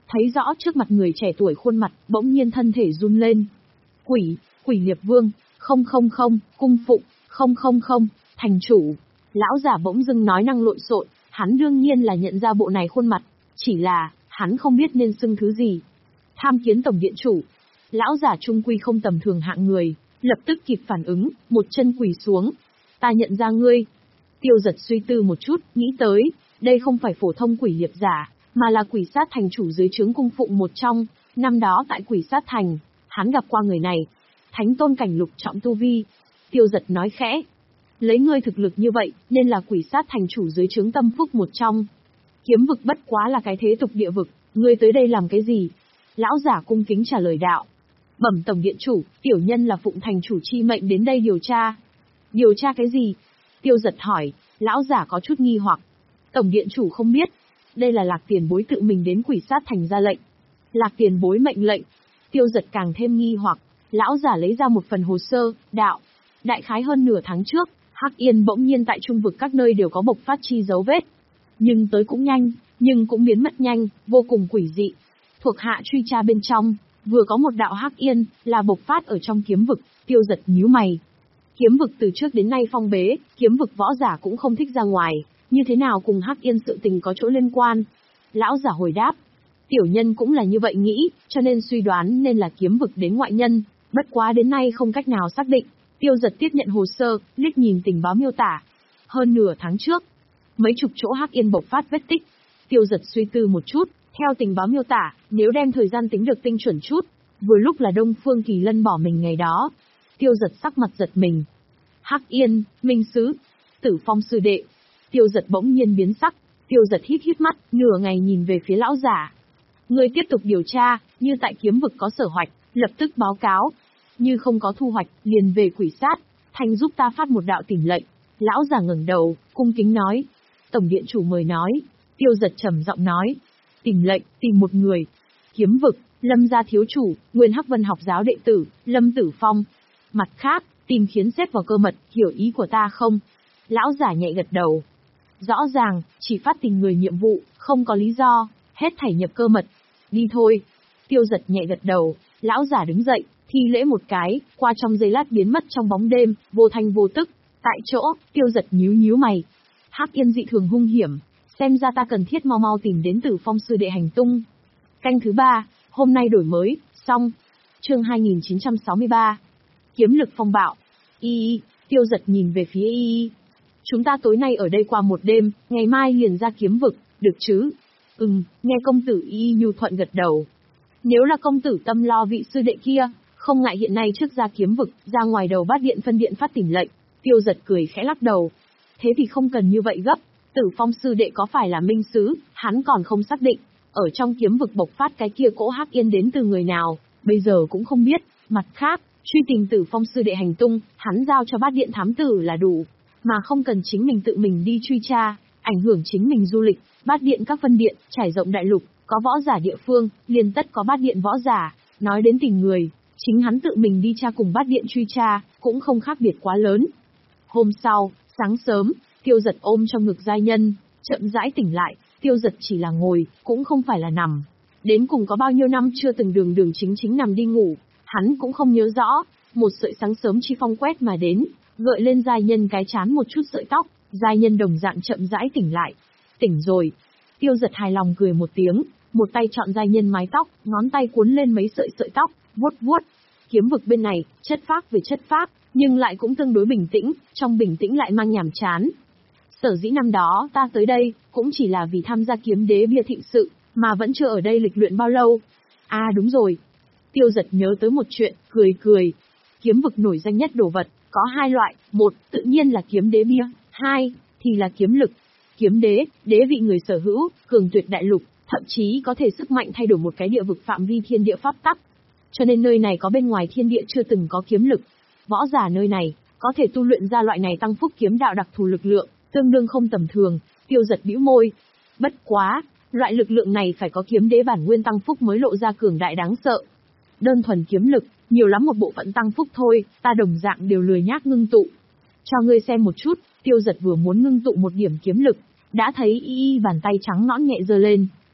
thấy rõ trước mặt người trẻ tuổi khuôn mặt, bỗng nhiên thân thể run lên. Quỷ, Quỷ Liệp Vương, không không không, cung phụng, không không không, thành chủ. Lão giả bỗng dưng nói năng lộn xộn, hắn đương nhiên là nhận ra bộ này khuôn mặt, chỉ là, hắn không biết nên xưng thứ gì. Tham kiến tổng điện chủ. Lão giả trung quy không tầm thường hạng người, lập tức kịp phản ứng, một chân quỳ xuống. Ta nhận ra ngươi. Tiêu Giật suy tư một chút, nghĩ tới, đây không phải phổ thông quỷ liệp giả, mà là quỷ sát thành chủ dưới trướng cung phụng một trong. Năm đó tại quỷ sát thành, hắn gặp qua người này. Thánh tôn cảnh lục trọng tu vi. Tiêu Giật nói khẽ. Lấy ngươi thực lực như vậy, nên là quỷ sát thành chủ dưới trướng tâm phúc một trong. Kiếm vực bất quá là cái thế tục địa vực, ngươi tới đây làm cái gì? Lão giả cung kính trả lời đạo. Bẩm tổng điện chủ, tiểu nhân là phụng thành chủ chi mệnh đến đây điều tra. Điều tra cái gì? Tiêu Giật hỏi, lão giả có chút nghi hoặc. Tổng điện chủ không biết. Đây là Lạc Tiền Bối tự mình đến quỷ sát thành ra lệnh. Lạc Tiền Bối mệnh lệnh. Tiêu Giật càng thêm nghi hoặc, lão giả lấy ra một phần hồ sơ, đạo. Đại khái hơn nửa tháng trước, Hắc Yên bỗng nhiên tại trung vực các nơi đều có bộc phát chi dấu vết. Nhưng tới cũng nhanh, nhưng cũng biến mất nhanh, vô cùng quỷ dị. Thuộc hạ truy tra bên trong, vừa có một đạo Hắc Yên, là bộc phát ở trong kiếm vực. Tiêu Giật nhíu mày. Kiếm vực từ trước đến nay phong bế, kiếm vực võ giả cũng không thích ra ngoài, như thế nào cùng Hắc Yên sự tình có chỗ liên quan? Lão giả hồi đáp. Tiểu nhân cũng là như vậy nghĩ, cho nên suy đoán nên là kiếm vực đến ngoại nhân, bất quá đến nay không cách nào xác định. Tiêu Giật tiếp nhận hồ sơ, liếc nhìn tình báo miêu tả. Hơn nửa tháng trước, mấy chục chỗ Hắc Yên bộc phát vết tích. Tiêu Giật suy tư một chút, theo tình báo miêu tả, nếu đem thời gian tính được tinh chuẩn chút, vừa lúc là Đông Phương Kỳ Lân bỏ mình ngày đó. Tiêu Giật sắc mặt giật mình. Hắc Yên, Minh Sứ, Tử Phong sư đệ. Tiêu Giật bỗng nhiên biến sắc, Tiêu Giật híp híp mắt, nửa ngày nhìn về phía lão giả. Ngươi tiếp tục điều tra, như tại kiếm vực có sở hoạch, lập tức báo cáo. Như không có thu hoạch, liền về quỷ sát, thành giúp ta phát một đạo tìm lệnh. Lão giả ngẩng đầu, cung kính nói. Tổng điện chủ mời nói. Tiêu Giật trầm giọng nói. Tìm lệnh, tìm một người. Kiếm vực, Lâm gia thiếu chủ, Nguyên Hắc Vân học giáo đệ tử, Lâm Tử Phong. Mặt khác, tìm khiến xếp vào cơ mật, hiểu ý của ta không? Lão giả nhẹ gật đầu. Rõ ràng, chỉ phát tình người nhiệm vụ, không có lý do, hết thảy nhập cơ mật. Đi thôi. Tiêu Giật nhẹ gật đầu, lão giả đứng dậy, thi lễ một cái, qua trong giây lát biến mất trong bóng đêm, vô thanh vô tức. Tại chỗ, Tiêu Giật nhíu nhíu mày. Hắc Yên dị thường hung hiểm, xem ra ta cần thiết mau mau tìm đến Tử Phong sư đệ hành tung. Canh thứ ba, hôm nay đổi mới, xong. Chương hai nghìn chín trăm sáu mươi ba. Kiếm lực phong bạo. Y y, Tiêu Giật nhìn về phía Y y. Chúng ta tối nay ở đây qua một đêm, ngày mai liền ra kiếm vực, được chứ? Ừm, nghe công tử Y y nhu thuận gật đầu. Nếu là công tử tâm lo vị sư đệ kia, không ngại hiện nay trước ra kiếm vực, ra ngoài đầu bát điện phân điện phát tìm lệnh. Tiêu Giật cười khẽ lắc đầu. Thế thì không cần như vậy gấp, Tử Phong sư đệ có phải là minh sứ, hắn còn không xác định. Ở trong kiếm vực bộc phát cái kia cỗ Hắc Yên đến từ người nào, bây giờ cũng không biết. Mặt khác, truy tìm Tử Phong sư đệ hành tung, hắn giao cho bát điện thám tử là đủ, mà không cần chính mình tự mình đi truy tra, ảnh hưởng chính mình du lịch. Bát điện các phân điện, trải rộng đại lục, có võ giả địa phương, liền tất có bát điện võ giả. Nói đến tìm người, chính hắn tự mình đi tra cùng bát điện truy tra, cũng không khác biệt quá lớn. Hôm sau, sáng sớm, Tiêu Giật ôm trong ngực giai nhân, chậm rãi tỉnh lại. Tiêu Giật chỉ là ngồi, cũng không phải là nằm. Đến cùng có bao nhiêu năm chưa từng đường đường chính chính nằm đi ngủ, hắn cũng không nhớ rõ. Một sợi sáng sớm chi phong quét mà đến, gợi lên giai nhân cái chán một chút sợi tóc. Giai nhân đồng dạng chậm rãi tỉnh lại. Tỉnh rồi. Tiêu Giật hài lòng cười một tiếng, một tay chọn giai nhân mái tóc, ngón tay cuốn lên mấy sợi sợi tóc, vuốt vuốt. Kiếm vực bên này, chất phác về chất phác, nhưng lại cũng tương đối bình tĩnh, trong bình tĩnh lại mang nhàm chán. Sở dĩ năm đó ta tới đây, cũng chỉ là vì tham gia kiếm đế bia thịnh sự, mà vẫn chưa ở đây lịch luyện bao lâu. À đúng rồi. Tiêu Giật nhớ tới một chuyện, cười cười. Kiếm vực nổi danh nhất đồ vật, có hai loại, một, tự nhiên là kiếm đế bia, hai, thì là kiếm lực. Kiếm đế, đế vị người sở hữu, cường tuyệt đại lục, thậm chí có thể sức mạnh thay đổi một cái địa vực phạm vi thiên địa pháp tắc. Cho nên nơi này có bên ngoài thiên địa chưa từng có kiếm lực. Võ giả nơi này, có thể tu luyện ra loại này tăng phúc kiếm đạo đặc thù lực lượng, tương đương không tầm thường. Tiêu Giật bĩu môi. Bất quá, loại lực lượng này phải có kiếm đế bản nguyên tăng phúc mới lộ ra cường đại đáng sợ. Đơn thuần kiếm lực, nhiều lắm một bộ phận tăng phúc thôi, ta đồng dạng đều lười nhác ngưng tụ. Cho ngươi xem một chút. Tiêu Giật vừa muốn ngưng tụ một điểm kiếm lực, đã thấy Y Y bàn tay trắng nõn nhẹ giơ lên,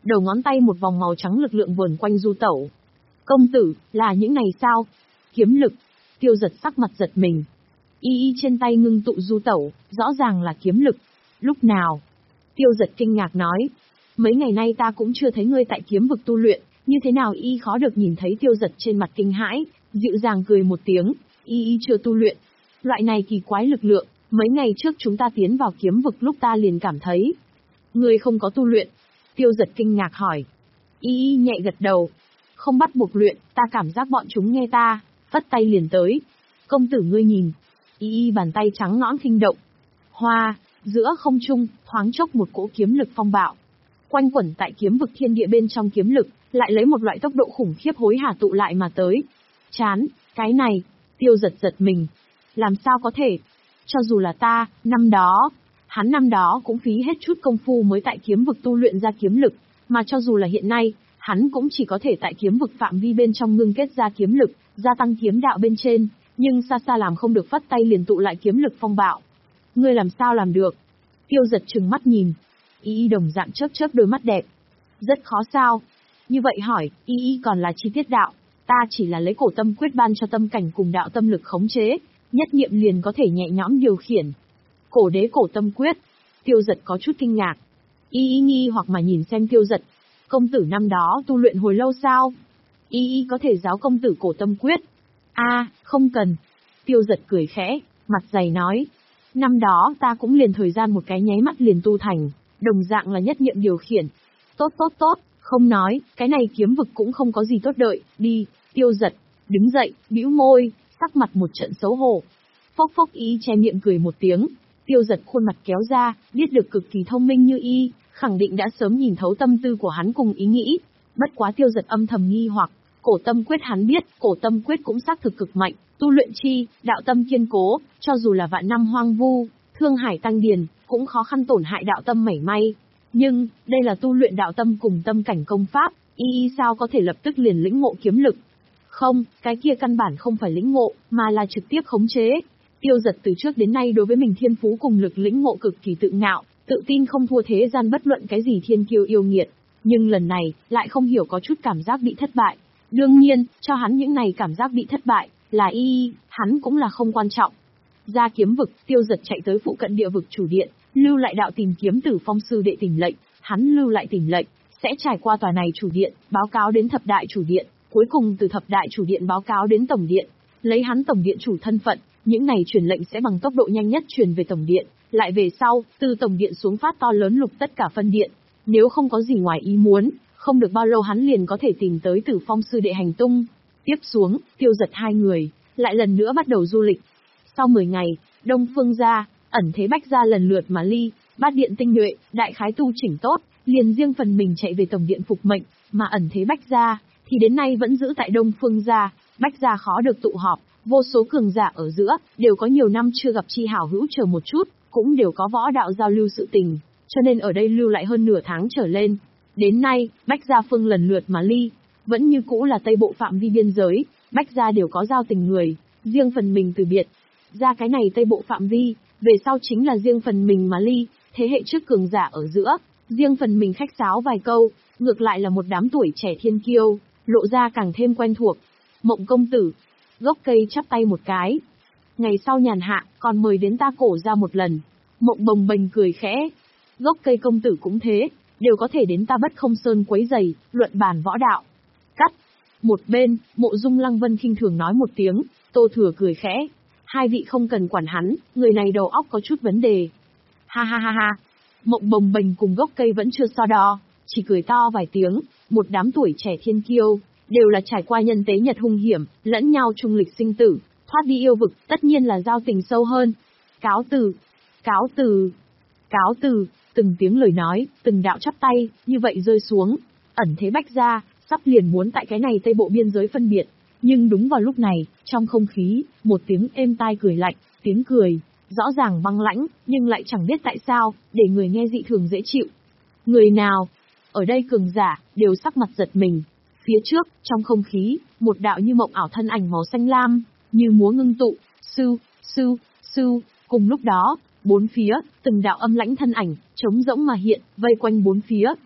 đầu ngón tay một vòng màu trắng lực lượng vờn quanh du tẩu. Công tử, là những này sao? Kiếm lực. Tiêu Giật sắc mặt giật mình. Y y trên tay ngưng tụ du tẩu, rõ ràng là kiếm lực. Lúc nào? Tiêu Giật kinh ngạc nói. Mấy ngày nay ta cũng chưa thấy ngươi tại kiếm vực tu luyện, như thế nào y khó được nhìn thấy Tiêu Giật trên mặt kinh hãi, dịu dàng cười một tiếng, y y chưa tu luyện. Loại này kỳ quái lực lượng, mấy ngày trước chúng ta tiến vào kiếm vực lúc ta liền cảm thấy. Ngươi không có tu luyện? Tiêu Giật kinh ngạc hỏi. Y y nhẹ gật đầu. Không bắt buộc luyện, ta cảm giác bọn chúng nghe ta, phất tay liền tới. Công tử ngươi nhìn. Y y bàn tay trắng nõn khinh động. Hoa, giữa không trung, thoáng chốc một cỗ kiếm lực phong bạo. Quanh quẩn tại kiếm vực thiên địa bên trong kiếm lực, lại lấy một loại tốc độ khủng khiếp hối hả tụ lại mà tới. Chán, cái này, Tiêu Giật giật mình. Làm sao có thể? Cho dù là ta, năm đó, hắn năm đó cũng phí hết chút công phu mới tại kiếm vực tu luyện ra kiếm lực, mà cho dù là hiện nay, hắn cũng chỉ có thể tại kiếm vực phạm vi bên trong ngưng kết ra kiếm lực, gia tăng kiếm đạo bên trên, nhưng xa xa làm không được phất tay liền tụ lại kiếm lực phong bạo. Ngươi làm sao làm được? Tiêu Giật trừng mắt nhìn. Y y đồng dạng chớp chớp đôi mắt đẹp. Rất khó sao? Như vậy hỏi, y y còn là chi tiết đạo, ta chỉ là lấy cổ tâm quyết ban cho tâm cảnh cùng đạo tâm lực khống chế, nhất niệm liền có thể nhẹ nhõm điều khiển. Cổ đế cổ tâm quyết. Tiêu Giật có chút kinh ngạc. Y y nghi hoặc mà nhìn xem Tiêu Giật. Công tử năm đó tu luyện hồi lâu sao? Y y có thể giáo công tử cổ tâm quyết. A, à, không cần. Tiêu Giật cười khẽ, mặt dày nói. Năm đó ta cũng liền thời gian một cái nháy mắt liền tu thành, đồng dạng là nhất niệm điều khiển. Tốt tốt tốt, không nói, cái này kiếm vực cũng không có gì tốt đợi, đi. Tiêu Giật, đứng dậy, bĩu môi, sắc mặt một trận xấu hổ. Phốc phốc y che miệng cười một tiếng. Tiêu Giật khuôn mặt kéo ra, biết được cực kỳ thông minh như y, khẳng định đã sớm nhìn thấu tâm tư của hắn cùng ý nghĩ. Bất quá Tiêu Giật âm thầm nghi hoặc, cổ tâm quyết hắn biết, cổ tâm quyết cũng xác thực cực mạnh, tu luyện chi, đạo tâm kiên cố, cho dù là vạn năm hoang vu, thương hải tăng điền, cũng khó khăn tổn hại đạo tâm mảy may. Nhưng, đây là tu luyện đạo tâm cùng tâm cảnh công pháp, y y sao có thể lập tức liền lĩnh ngộ kiếm lực? Không, cái kia căn bản không phải lĩnh ngộ, mà là trực tiếp khống chế. Tiêu Giật từ trước đến nay đối với mình thiên phú cùng lực lĩnh ngộ cực kỳ tự ngạo, tự tin không thua thế gian bất luận cái gì thiên kiêu yêu nghiệt. Nhưng lần này, lại không hiểu có chút cảm giác bị thất bại. Đương nhiên, cho hắn những này cảm giác bị thất bại, là y y, hắn cũng là không quan trọng. Ra kiếm vực, Tiêu Giật chạy tới phụ cận địa vực chủ điện, lưu lại đạo tìm kiếm Tử Phong sư đệ tìm lệnh, hắn lưu lại tìm lệnh, sẽ trải qua tòa này chủ điện, báo cáo đến thập đại chủ điện, cuối cùng từ thập đại chủ điện báo cáo đến tổng điện, lấy hắn tổng điện chủ thân phận, những này truyền lệnh sẽ bằng tốc độ nhanh nhất truyền về tổng điện, lại về sau, từ tổng điện xuống phát to lớn lục tất cả phân điện, nếu không có gì ngoài ý muốn, không được bao lâu hắn liền có thể tìm tới Tử Phong sư đệ hành tung. Tiếp xuống, Tiêu Giật hai người, lại lần nữa bắt đầu du lịch. Sau mười ngày, Đông Phương gia, ẩn thế Bách gia lần lượt mà ly, bát điện tinh nhuệ, đại khái tu chỉnh tốt, liền riêng phần mình chạy về tổng điện phục mệnh, mà ẩn thế Bách gia, thì đến nay vẫn giữ tại Đông Phương gia, Bách gia khó được tụ họp, vô số cường giả ở giữa, đều có nhiều năm chưa gặp chi hảo hữu chờ một chút, cũng đều có võ đạo giao lưu sự tình, cho nên ở đây lưu lại hơn nửa tháng trở lên. Đến nay, Bách gia phương lần lượt mà ly, vẫn như cũ là Tây Bộ phạm vi biên giới, Bách gia đều có giao tình người, riêng phần mình từ biệt. Ra cái này Tây Bộ phạm vi, về sau chính là riêng phần mình mà ly, thế hệ trước cường giả ở giữa, riêng phần mình khách sáo vài câu, ngược lại là một đám tuổi trẻ thiên kiêu, lộ ra càng thêm quen thuộc. Mộng công tử, gốc cây chắp tay một cái. Ngày sau nhàn hạ, còn mời đến ta cổ ra một lần. Mộng bồng bềnh cười khẽ. Gốc cây công tử cũng thế, đều có thể đến ta Bất Không Sơn quấy giày, luận bàn võ đạo. Cắt. Một bên, Mộ Dung Lăng Vân khinh thường nói một tiếng, Tô Thừa cười khẽ. Hai vị không cần quản hắn, người này đầu óc có chút vấn đề. Ha ha ha ha. Mộng bồng bềnh cùng gốc cây vẫn chưa so đo, chỉ cười to vài tiếng, một đám tuổi trẻ thiên kiêu, đều là trải qua nhân tế nhật hung hiểm, lẫn nhau chung lịch sinh tử, thoát đi yêu vực, tất nhiên là giao tình sâu hơn. Cáo từ, cáo từ, cáo từ, từng tiếng lời nói, từng đạo chắp tay, như vậy rơi xuống, ẩn thế Bách gia, sắp liền muốn tại cái này Tây Bộ biên giới phân biệt. Nhưng đúng vào lúc này, trong không khí, một tiếng êm tai cười lạnh, tiếng cười, rõ ràng băng lãnh, nhưng lại chẳng biết tại sao, để người nghe dị thường dễ chịu. Người nào? Ở đây cường giả, đều sắc mặt giật mình. Phía trước, trong không khí, một đạo như mộng ảo thân ảnh màu xanh lam, như múa ngưng tụ, sư, sư, sư, cùng lúc đó, bốn phía, từng đạo âm lãnh thân ảnh, trống rỗng mà hiện, vây quanh bốn phía.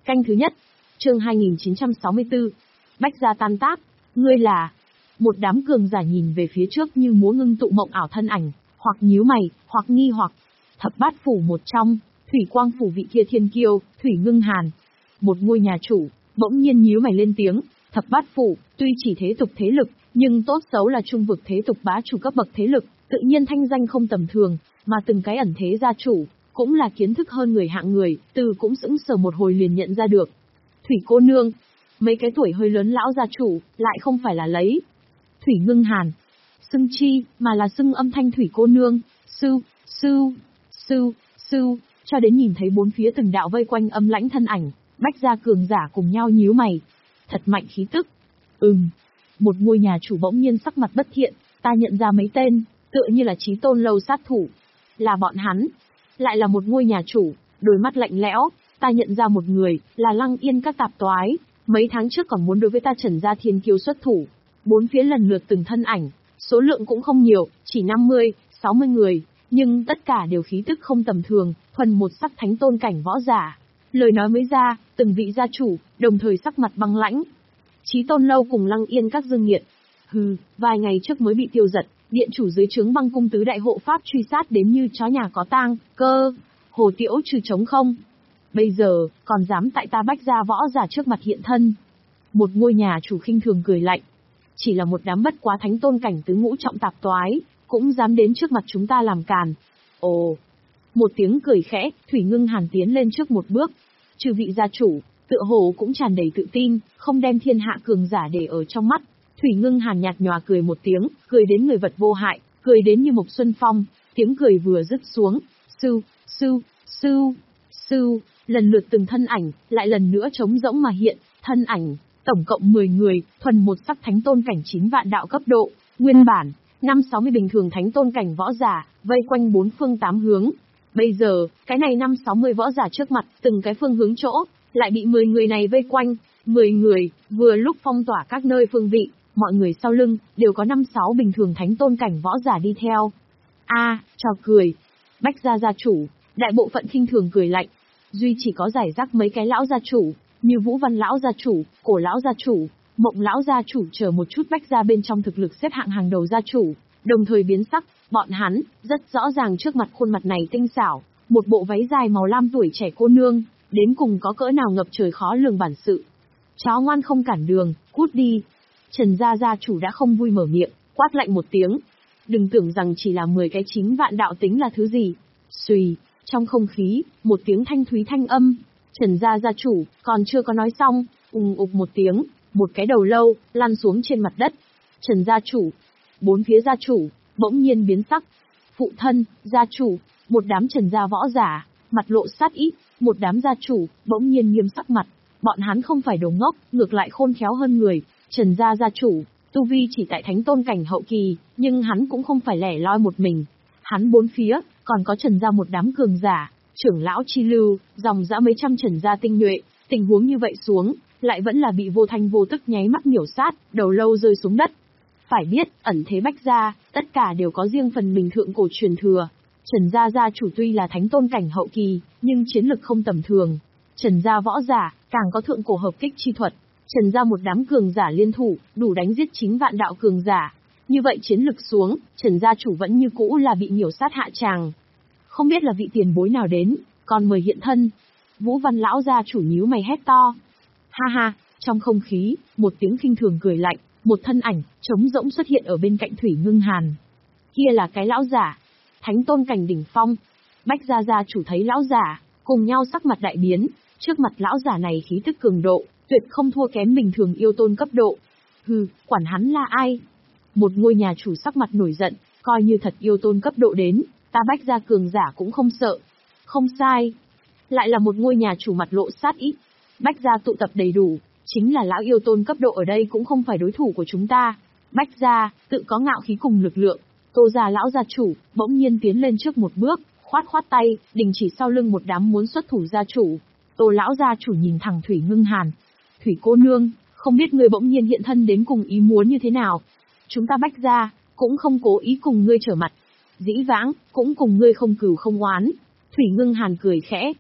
Canh thứ nhất. Chương hai nghìn chín trăm sáu mươi tư. Bách gia tan tác. Ngươi là... Một đám cường giả nhìn về phía trước như múa ngưng tụ mộng ảo thân ảnh, hoặc nhíu mày, hoặc nghi hoặc. Thập bát phủ một trong, Thủy Quang phủ vị kia thiên kiêu, Thủy Ngưng Hàn. Một ngôi nhà chủ, bỗng nhiên nhíu mày lên tiếng, thập bát phủ, tuy chỉ thế tục thế lực, nhưng tốt xấu là trung vực thế tục bá chủ cấp bậc thế lực, tự nhiên thanh danh không tầm thường, mà từng cái ẩn thế gia chủ, cũng là kiến thức hơn người hạng người, từ cũng sững sờ một hồi liền nhận ra được. Thủy cô nương, mấy cái tuổi hơi lớn lão gia chủ, lại không phải là lấy Thủy Ngưng Hàn xưng chi, mà là xưng âm thanh Thủy cô nương, sư, sư, sư, sư, cho đến nhìn thấy bốn phía từng đạo vây quanh âm lãnh thân ảnh, Bách gia cường giả cùng nhau nhíu mày. Thật mạnh khí tức. Ừm. Một ngôi nhà chủ bỗng nhiên sắc mặt bất thiện, ta nhận ra mấy tên, tựa như là Chí Tôn lâu sát thủ. Là bọn hắn. Lại là một ngôi nhà chủ, đôi mắt lạnh lẽo, ta nhận ra một người, là Lăng Yên các tạp toái, mấy tháng trước còn muốn đối với ta Trần gia thiên kiêu xuất thủ. Bốn phía lần lượt từng thân ảnh, số lượng cũng không nhiều, chỉ năm mươi, sáu mươi người, nhưng tất cả đều khí tức không tầm thường, thuần một sắc thánh tôn cảnh võ giả. Lời nói mới ra, từng vị gia chủ, đồng thời sắc mặt băng lãnh. Chí Tôn lâu cùng Lăng Yên các dương nghiệt. Hừ, vài ngày trước mới bị tiêu giật, điện chủ dưới trướng băng cung tứ đại hộ pháp truy sát đến như chó nhà có tang, cơ, hồ tiễu trừ trống không. Bây giờ, còn dám tại ta Bách gia võ giả trước mặt hiện thân. Một ngôi nhà chủ khinh thường cười lạnh. Chỉ là một đám bất quá thánh tôn cảnh tứ ngũ trọng tạp toái, cũng dám đến trước mặt chúng ta làm càn. Ồ! Một tiếng cười khẽ, Thủy Ngưng Hàn tiến lên trước một bước. Trừ vị gia chủ, tựa hồ cũng tràn đầy tự tin, không đem thiên hạ cường giả để ở trong mắt. Thủy Ngưng Hàn nhạt nhòa cười một tiếng, cười đến người vật vô hại, cười đến như một xuân phong, tiếng cười vừa dứt xuống. Sư, sư, sư, sư, lần lượt từng thân ảnh, lại lần nữa trống rỗng mà hiện, thân ảnh. Tổng cộng mười người, thuần một sắc thánh tôn cảnh chín vạn đạo cấp độ, nguyên bản, năm sáu mươi bình thường thánh tôn cảnh võ giả, vây quanh bốn phương tám hướng. Bây giờ, cái này năm sáu mươi võ giả trước mặt, từng cái phương hướng chỗ, lại bị mười người này vây quanh. mười người, vừa lúc phong tỏa các nơi phương vị, mọi người sau lưng, đều có năm sáu bình thường thánh tôn cảnh võ giả đi theo. A, à, trò cười. Bách gia gia chủ, đại bộ phận khinh thường cười lạnh. Duy chỉ có giải rác mấy cái lão gia chủ, như Vũ Văn lão gia chủ, Cổ lão gia chủ, Mộng lão gia chủ chờ một chút Bách gia bên trong thực lực xếp hạng hàng đầu gia chủ, đồng thời biến sắc, bọn hắn, rất rõ ràng trước mặt khuôn mặt này tinh xảo, một bộ váy dài màu lam tuổi trẻ cô nương, đến cùng có cỡ nào ngập trời khó lường bản sự. Chó ngoan không cản đường, cút đi. Trần gia gia chủ đã không vui mở miệng, quát lạnh một tiếng. Đừng tưởng rằng chỉ là mười cái chín vạn đạo tính là thứ gì. Xùy, trong không khí, một tiếng thanh thúy thanh âm. Trần gia gia chủ, còn chưa có nói xong, ùng ục một tiếng, một cái đầu lâu, lăn xuống trên mặt đất. Trần gia chủ, bốn phía gia chủ, bỗng nhiên biến sắc. Phụ thân, gia chủ, một đám Trần gia võ giả, mặt lộ sát ý, một đám gia chủ, bỗng nhiên nghiêm sắc mặt. Bọn hắn không phải đồ ngốc, ngược lại khôn khéo hơn người. Trần gia gia chủ, tu vi chỉ tại thánh tôn cảnh hậu kỳ, nhưng hắn cũng không phải lẻ loi một mình. Hắn bốn phía, còn có Trần gia một đám cường giả, trưởng lão chi lưu, dòng dã mấy trăm Trần gia tinh nhuệ, tình huống như vậy xuống, lại vẫn là bị vô thanh vô tức nháy mắt miểu sát, đầu lâu rơi xuống đất. Phải biết, ẩn thế Bách gia, tất cả đều có riêng phần mình thượng cổ truyền thừa. Trần gia gia chủ tuy là thánh tôn cảnh hậu kỳ, nhưng chiến lực không tầm thường. Trần gia võ giả, càng có thượng cổ hợp kích chi thuật. Trần gia một đám cường giả liên thủ, đủ đánh giết chín vạn đạo cường giả. Như vậy chiến lực xuống, Trần gia chủ vẫn như cũ là bị miểu sát hạ tràng. Không biết là vị tiền bối nào đến, còn mời hiện thân. Vũ Văn lão gia chủ nhíu mày hét to. Ha ha, trong không khí, một tiếng khinh thường cười lạnh, một thân ảnh, trống rỗng xuất hiện ở bên cạnh Thủy Ngưng Hàn. Kia là cái lão giả, thánh tôn cảnh đỉnh phong. Bách gia gia chủ thấy lão giả, cùng nhau sắc mặt đại biến, trước mặt lão giả này khí tức cường độ, tuyệt không thua kém bình thường yêu tôn cấp độ. Hừ, quản hắn là ai? Một ngôi nhà chủ sắc mặt nổi giận, coi như thật yêu tôn cấp độ đến, ta Bách gia cường giả cũng không sợ. Không sai. Lại là một ngôi nhà chủ mặt lộ sát ý. Bách gia tụ tập đầy đủ, chính là lão yêu tôn cấp độ ở đây cũng không phải đối thủ của chúng ta. Bách gia, tự có ngạo khí cùng lực lượng. Tô gia lão gia chủ, bỗng nhiên tiến lên trước một bước, khoát khoát tay, đình chỉ sau lưng một đám muốn xuất thủ gia chủ. Tô lão gia chủ nhìn thẳng Thủy Ngưng Hàn. Thủy cô nương, không biết ngươi bỗng nhiên hiện thân đến cùng ý muốn như thế nào. Chúng ta Bách gia, cũng không cố ý cùng ngươi trở mặt. Dĩ vãng, cũng cùng ngươi không cừu không oán. Thủy Ngưng Hàn cười khẽ.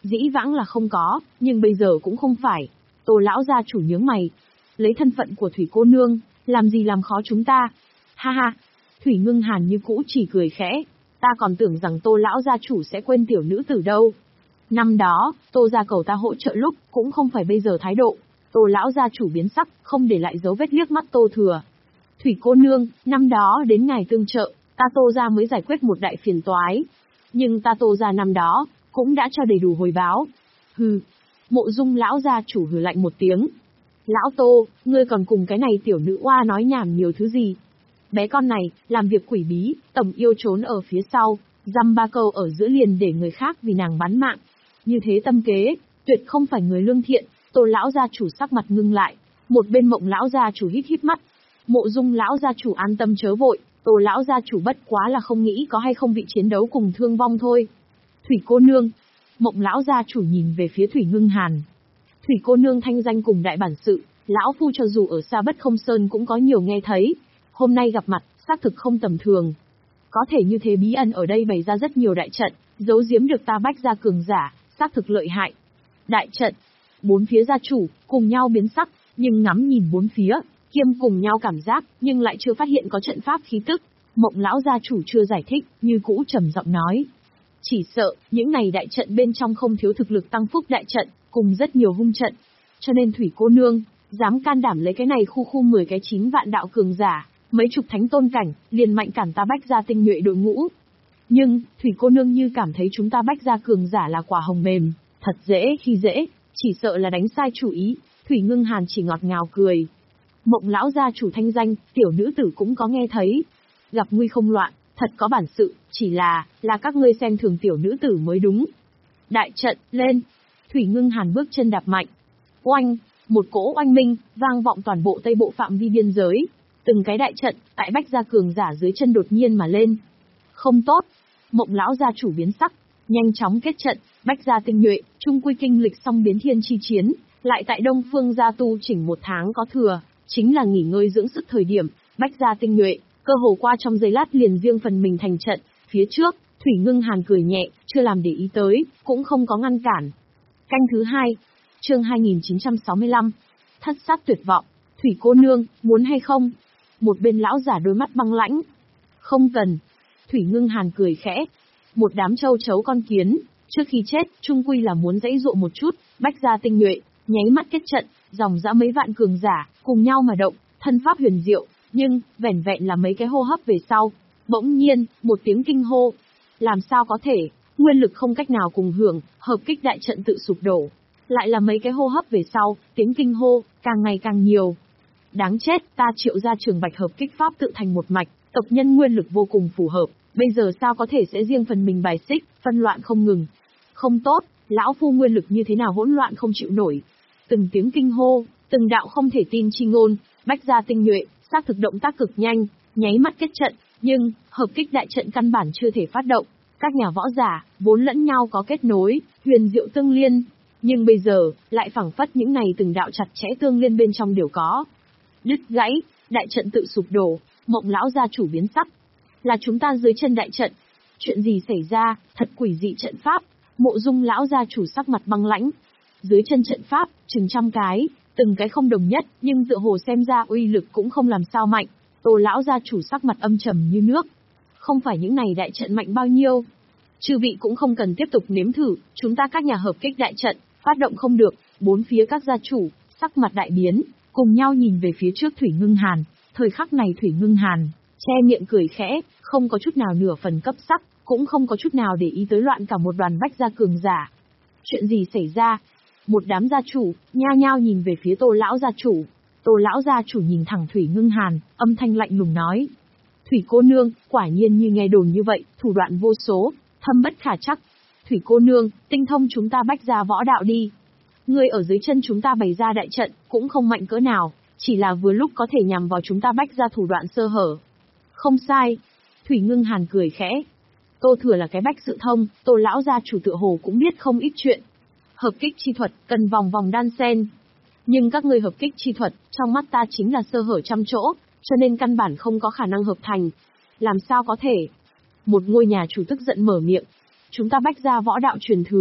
Dĩ vãng là không có, nhưng bây giờ cũng không phải. Tô lão gia chủ nhướng mày. Lấy thân phận của Thủy cô nương, làm gì làm khó chúng ta? Ha ha. Thủy Ngưng Hàn như cũ chỉ cười khẽ. Ta còn tưởng rằng Tô lão gia chủ sẽ quên tiểu nữ tử đâu. Năm đó, Tô gia cầu ta hỗ trợ lúc, cũng không phải bây giờ thái độ. Tô lão gia chủ biến sắc, không để lại dấu vết liếc mắt Tô Thừa. Thủy cô nương, năm đó đến ngài tương trợ, ta Tô gia mới giải quyết một đại phiền toái. Nhưng ta Tô gia năm đó, cũng đã cho đầy đủ hồi báo. Hừ. Mộ Dung lão gia chủ hừ lạnh một tiếng. Lão Tô, ngươi còn cùng cái này tiểu nữ oa nói nhảm nhiều thứ gì? Bé con này, làm việc quỷ bí, tầm yêu trốn ở phía sau, dăm ba câu ở giữa liền để người khác vì nàng bán mạng. Như thế tâm kế, tuyệt không phải người lương thiện. Tô lão gia chủ sắc mặt ngưng lại, một bên Mộng lão gia chủ hít hít mắt. Mộ Dung lão gia chủ an tâm chớ vội, Tô lão gia chủ bất quá là không nghĩ có hay không bị chiến đấu cùng thương vong thôi. Thủy cô nương. Mộng lão gia chủ nhìn về phía Thủy Ngưng Hàn. Thủy cô nương thanh danh cùng đại bản sự, lão phu cho dù ở xa Bất Không Sơn cũng có nhiều nghe thấy. Hôm nay gặp mặt, xác thực không tầm thường. Có thể như thế bí ẩn ở đây bày ra rất nhiều đại trận, giấu giếm được ta Bách gia cường giả, xác thực lợi hại. Đại trận. Bốn phía gia chủ, cùng nhau biến sắc, nhưng ngắm nhìn bốn phía, kiêm cùng nhau cảm giác, nhưng lại chưa phát hiện có trận pháp khí tức. Mộng lão gia chủ chưa giải thích, như cũ trầm giọng nói. Chỉ sợ, những này đại trận bên trong không thiếu thực lực tăng phúc đại trận, cùng rất nhiều hung trận. Cho nên Thủy cô nương, dám can đảm lấy cái này khu khu mười cái chín vạn đạo cường giả, mấy chục thánh tôn cảnh, liền mạnh cản ta Bách gia tinh nhuệ đội ngũ. Nhưng, Thủy cô nương như cảm thấy chúng ta Bách gia cường giả là quả hồng mềm, thật dễ khi dễ, chỉ sợ là đánh sai chủ ý. Thủy Ngưng Hàn chỉ ngọt ngào cười. Mộng lão gia chủ thanh danh, tiểu nữ tử cũng có nghe thấy. Gặp nguy không loạn, thật có bản sự, chỉ là, là các ngươi xem thường tiểu nữ tử mới đúng. Đại trận, lên. Thủy Ngưng Hàn bước chân đạp mạnh. Oanh, một cỗ oanh minh, vang vọng toàn bộ tây bộ phạm vi biên giới. Từng cái đại trận, tại Bách gia cường giả dưới chân đột nhiên mà lên. Không tốt. Mộng lão gia chủ biến sắc, nhanh chóng kết trận. Bách gia tinh nhuệ, trung quy kinh lịch xong biến thiên chi chiến, lại tại Đông Phương gia tu chỉnh một tháng có thừa, chính là nghỉ ngơi dưỡng sức thời điểm. Bách gia tinh nhuệ, cơ hồ qua trong giây lát liền riêng phần mình thành trận. Phía trước, Thủy Ngưng Hàn cười nhẹ, chưa làm để ý tới, cũng không có ngăn cản. Canh thứ hai, chương hai nghìn chín trăm sáu mươi lăm, thất sát tuyệt vọng. Thủy cô nương, muốn hay không? Một bên lão giả đôi mắt băng lãnh. Không cần. Thủy Ngưng Hàn cười khẽ. Một đám châu chấu con kiến, trước khi chết, trung quy là muốn dãy dụa một chút. Bách gia tinh nhuệ, nháy mắt kết trận, dòng dã mấy vạn cường giả, cùng nhau mà động, thân pháp huyền diệu. Nhưng, vẻn vẹn là mấy cái hô hấp về sau. Bỗng nhiên, một tiếng kinh hô. Làm sao có thể, nguyên lực không cách nào cùng hưởng, hợp kích đại trận tự sụp đổ. Lại là mấy cái hô hấp về sau, tiếng kinh hô, càng ngày càng nhiều. Đáng chết, ta Triệu gia Trường Bạch hợp kích pháp tự thành một mạch, tộc nhân nguyên lực vô cùng phù hợp, bây giờ sao có thể sẽ riêng phần mình bài xích, phân loạn không ngừng. Không tốt, lão phu nguyên lực như thế nào hỗn loạn không chịu nổi. Từng tiếng kinh hô, từng đạo không thể tin chi ngôn, Bách gia tinh nhuệ, xác thực động tác cực nhanh, nháy mắt kết trận, nhưng, hợp kích đại trận căn bản chưa thể phát động. Các nhà võ giả, vốn lẫn nhau có kết nối, huyền diệu tương liên. Nhưng bây giờ, lại phảng phất những này từng đạo chặt chẽ tương liên bên trong đều có. Đứt gãy, đại trận tự sụp đổ, Mộng lão gia chủ biến sắc. Là chúng ta dưới chân đại trận. Chuyện gì xảy ra, thật quỷ dị trận pháp. Mộ Dung lão gia chủ sắc mặt băng lãnh. Dưới chân trận pháp, chừng trăm cái, từng cái không đồng nhất, nhưng tựa hồ xem ra uy lực cũng không làm sao mạnh. Tô lão gia chủ sắc mặt âm trầm như nước. Không phải những này đại trận mạnh bao nhiêu. Chư vị cũng không cần tiếp tục nếm thử, chúng ta các nhà hợp kích đại trận, phát động không được. Bốn phía các gia chủ, sắc mặt đại biến, cùng nhau nhìn về phía trước Thủy Ngưng Hàn. Thời khắc này Thủy Ngưng Hàn, che miệng cười khẽ, không có chút nào nửa phần cấp sắc, cũng không có chút nào để ý tới loạn cả một đoàn Bách gia cường giả. Chuyện gì xảy ra? Một đám gia chủ, nhao nhao nhìn về phía Tô lão gia chủ. Tô lão gia chủ nhìn thẳng Thủy Ngưng Hàn, âm thanh lạnh lùng nói. Thủy cô nương, quả nhiên như nghe đồn như vậy, thủ đoạn vô số, thâm bất khả trắc. Thủy cô nương, tinh thông chúng ta Bách gia võ đạo đi. Người ở dưới chân chúng ta bày ra đại trận, cũng không mạnh cỡ nào, chỉ là vừa lúc có thể nhằm vào chúng ta Bách gia thủ đoạn sơ hở. Không sai. Thủy Ngưng Hàn cười khẽ. Tô Thừa là cái bách sự thông, Tô lão gia chủ tựa hồ cũng biết không ít chuyện. Hợp kích chi thuật, cần vòng vòng đan sen. Nhưng các người hợp kích chi thuật, trong mắt ta chính là sơ hở trăm chỗ, cho nên căn bản không có khả năng hợp thành. Làm sao có thể? Một ngôi nhà chủ tức giận mở miệng. Chúng ta Bách gia võ đạo truyền thừa,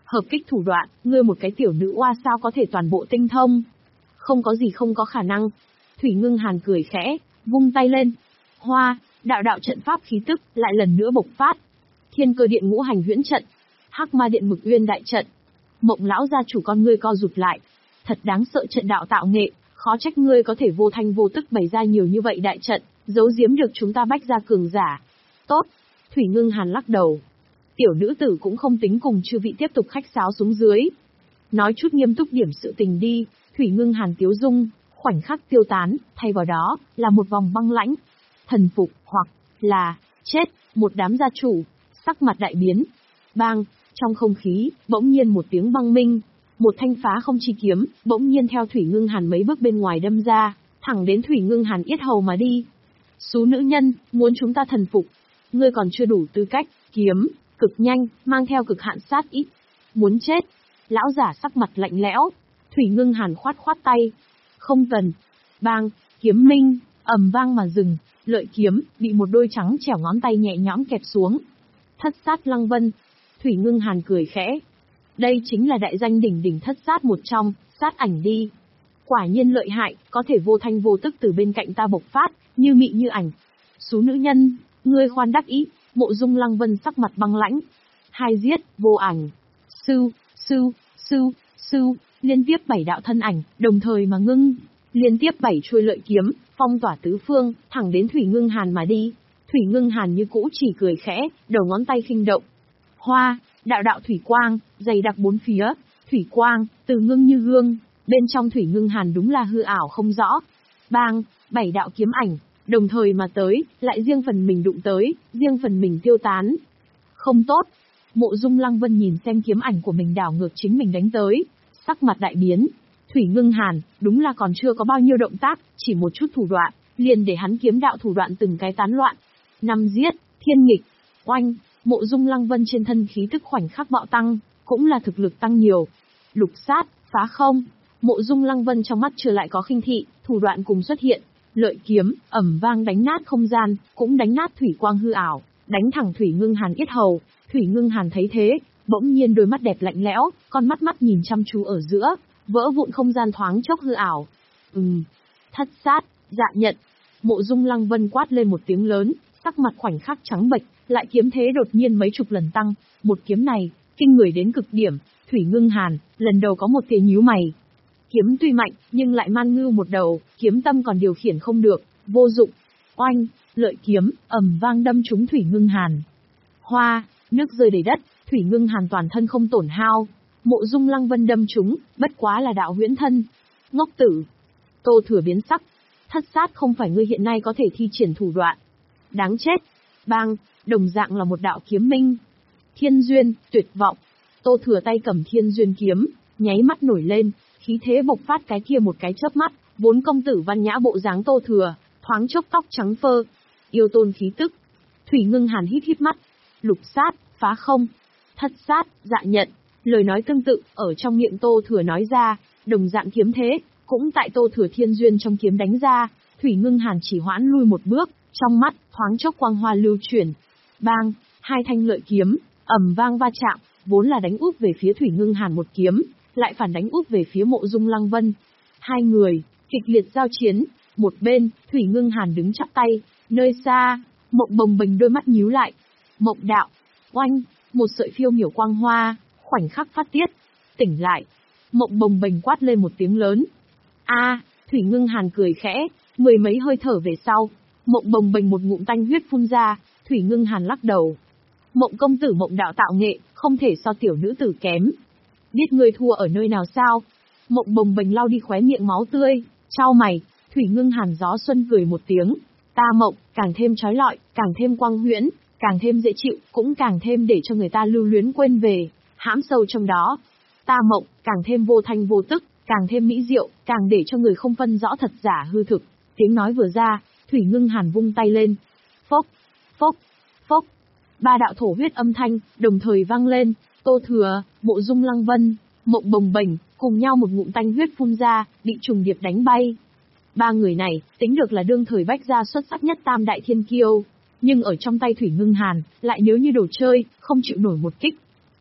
Hợp kích thủ đoạn, ngươi một cái tiểu nữ oa sao có thể toàn bộ tinh thông? Không có gì không có khả năng. Thủy Ngưng Hàn cười khẽ, vung tay lên. Hoa, đạo đạo trận pháp khí tức, lại lần nữa bộc phát. Thiên Cơ Điện ngũ hành huyễn trận, Hắc Ma Điện Mực Uyên đại trận. Mộng lão gia chủ con ngươi co rụt lại. Thật đáng sợ trận đạo tạo nghệ, khó trách ngươi có thể vô thanh vô tức bày ra nhiều như vậy đại trận, giấu giếm được chúng ta bách gia cường giả. Tốt. Thủy Ngưng Hàn lắc đầu. Tiểu nữ tử cũng không tính cùng chư vị tiếp tục khách sáo xuống dưới. Nói chút nghiêm túc điểm sự tình đi. Thủy Ngưng Hàn tiếu dung, khoảnh khắc tiêu tán, thay vào đó, là một vòng băng lãnh. Thần phục, hoặc là, chết, một đám gia chủ, sắc mặt đại biến. Bang, trong không khí, bỗng nhiên một tiếng băng minh. Một thanh phá không chi kiếm, bỗng nhiên theo Thủy Ngưng Hàn mấy bước bên ngoài đâm ra, thẳng đến Thủy Ngưng Hàn yết hầu mà đi. Xú nữ nhân, muốn chúng ta thần phục. Ngươi còn chưa đủ tư cách, kiếm, cực nhanh, mang theo cực hạn sát ý. Muốn chết. Lão giả sắc mặt lạnh lẽo. Thủy Ngưng Hàn khoát khoát tay. Không cần. Bang, kiếm minh, ầm vang mà dừng, lợi kiếm, bị một đôi trắng trẻo ngón tay nhẹ nhõm kẹp xuống. Thất sát lăng vân. Thủy Ngưng Hàn cười khẽ. Đây chính là đại danh đỉnh đỉnh thất sát một trong, sát ảnh đi. Quả nhiên lợi hại, có thể vô thanh vô tức từ bên cạnh ta bộc phát, như mị như ảnh. Xú nữ nhân, ngươi khoan đắc ý. Mộ Dung Lăng Vân sắc mặt băng lãnh. Hai giết, vô ảnh. Sư, sư, sư, sư, liên tiếp bảy đạo thân ảnh, đồng thời mà ngưng. Liên tiếp bảy chuôi lợi kiếm, phong tỏa tứ phương, thẳng đến Thủy Ngưng Hàn mà đi. Thủy Ngưng Hàn như cũ chỉ cười khẽ, đầu ngón tay khinh động. Hoa, đạo đạo thủy quang, dày đặc bốn phía, thủy quang, từ ngưng như gương, bên trong Thủy Ngưng Hàn đúng là hư ảo không rõ. Bang, bảy đạo kiếm ảnh, đồng thời mà tới, lại riêng phần mình đụng tới, riêng phần mình tiêu tán. Không tốt. Mộ Dung Lăng Vân nhìn xem kiếm ảnh của mình đảo ngược chính mình đánh tới, sắc mặt đại biến. Thủy Ngưng Hàn, đúng là còn chưa có bao nhiêu động tác, chỉ một chút thủ đoạn, liền để hắn kiếm đạo thủ đoạn từng cái tán loạn. Năm giết, thiên nghịch, oanh, Mộ Dung Lăng Vân trên thân khí tức khoảnh khắc bạo tăng, cũng là thực lực tăng nhiều. Lục sát, phá không, Mộ Dung Lăng Vân trong mắt chưa lại có khinh thị, thủ đoạn cùng xuất hiện. Lợi kiếm, ẩm vang đánh nát không gian, cũng đánh nát thủy quang hư ảo, đánh thẳng Thủy Ngưng Hàn yết hầu. Thủy Ngưng Hàn thấy thế, bỗng nhiên đôi mắt đẹp lạnh lẽo, con mắt mắt nhìn chăm chú ở giữa, vỡ vụn không gian thoáng chốc hư ảo. Ừm, thất sát, dạ nhận. Mộ Dung Lăng Vân quát lên một tiếng lớn, sắc mặt khoảnh khắc trắng bệch, lại kiếm thế đột nhiên mấy chục lần tăng, một kiếm này, kinh người đến cực điểm. Thủy Ngưng Hàn, lần đầu có một tia nhíu mày. Kiếm tuy mạnh, nhưng lại man ngưu một đầu, kiếm tâm còn điều khiển không được, vô dụng. Oanh, lợi kiếm, ầm vang đâm trúng Thủy Ngưng Hàn. Hoa, nước rơi đầy đất, Thủy Ngưng Hàn toàn thân không tổn hao. Mộ Dung Lăng Vân đâm trúng, bất quá là đạo huyễn thân. Ngốc tử. Tô Thừa biến sắc. Thất sát không phải ngươi hiện nay có thể thi triển thủ đoạn. Đáng chết. Bang, đồng dạng là một đạo kiếm minh. Thiên duyên, tuyệt vọng. Tô Thừa tay cầm thiên duyên kiếm, nháy mắt nổi lên, khí thế bộc phát cái kia một cái chớp mắt, vốn công tử văn nhã bộ dáng Tô Thừa, thoáng chốc tóc trắng phơ. Yêu tôn khí tức. Thủy Ngưng Hàn híp híp mắt. Lục sát, phá không. Thất sát, dạ nhận. Lời nói tương tự, ở trong miệng Tô Thừa nói ra, đồng dạng kiếm thế, cũng tại Tô Thừa thiên duyên trong kiếm đánh ra. Thủy Ngưng Hàn chỉ hoãn lui một bước, trong mắt, thoáng chốc quang hoa lưu chuyển. Bang, hai thanh lợi kiếm, ầm vang va chạm, vốn là đánh úp về phía Thủy Ngưng Hàn một kiếm, lại phản đánh úp về phía Mộ Dung Lăng Vân. Hai người, kịch liệt giao chiến, một bên, Thủy Ngưng Hàn đứng chắp tay, nơi xa, Mộng Bồng Bềnh đôi mắt nhíu lại. Mộng đạo, oanh, một sợi phiêu miểu quang hoa, khoảnh khắc phát tiết. Tỉnh lại, Mộng Bồng Bềnh quát lên một tiếng lớn. A, Thủy Ngưng Hàn cười khẽ, mười mấy hơi thở về sau, Mộng Bồng Bềnh một ngụm tanh huyết phun ra. Thủy Ngưng Hàn lắc đầu. Mộng công tử Mộng đạo tạo nghệ, không thể so tiểu nữ tử kém. Biết ngươi thua ở nơi nào sao? Mộng Bồng Bềnh lau đi khóe miệng máu tươi, chau mày. Thủy Ngưng Hàn gió xuân cười một tiếng. Ta mộng, càng thêm chói lọi, càng thêm quang huyễn, càng thêm dễ chịu, cũng càng thêm để cho người ta lưu luyến quên về, hãm sâu trong đó. Ta mộng, càng thêm vô thanh vô tức, càng thêm mỹ diệu, càng để cho người không phân rõ thật giả hư thực. Tiếng nói vừa ra, Thủy Ngưng Hàn vung tay lên. Phốc, phốc, phốc. Ba đạo thổ huyết âm thanh, đồng thời vang lên. Tô Thừa, Mộ Dung Lăng Vân, Mộng Bồng Bềnh, cùng nhau một ngụm tanh huyết phun ra, bị trùng điệp đánh bay. Ba người này, tính được là đương thời bách gia xuất sắc nhất tam đại thiên kiêu. Nhưng ở trong tay Thủy Ngưng Hàn, lại nếu như đồ chơi, không chịu nổi một kích.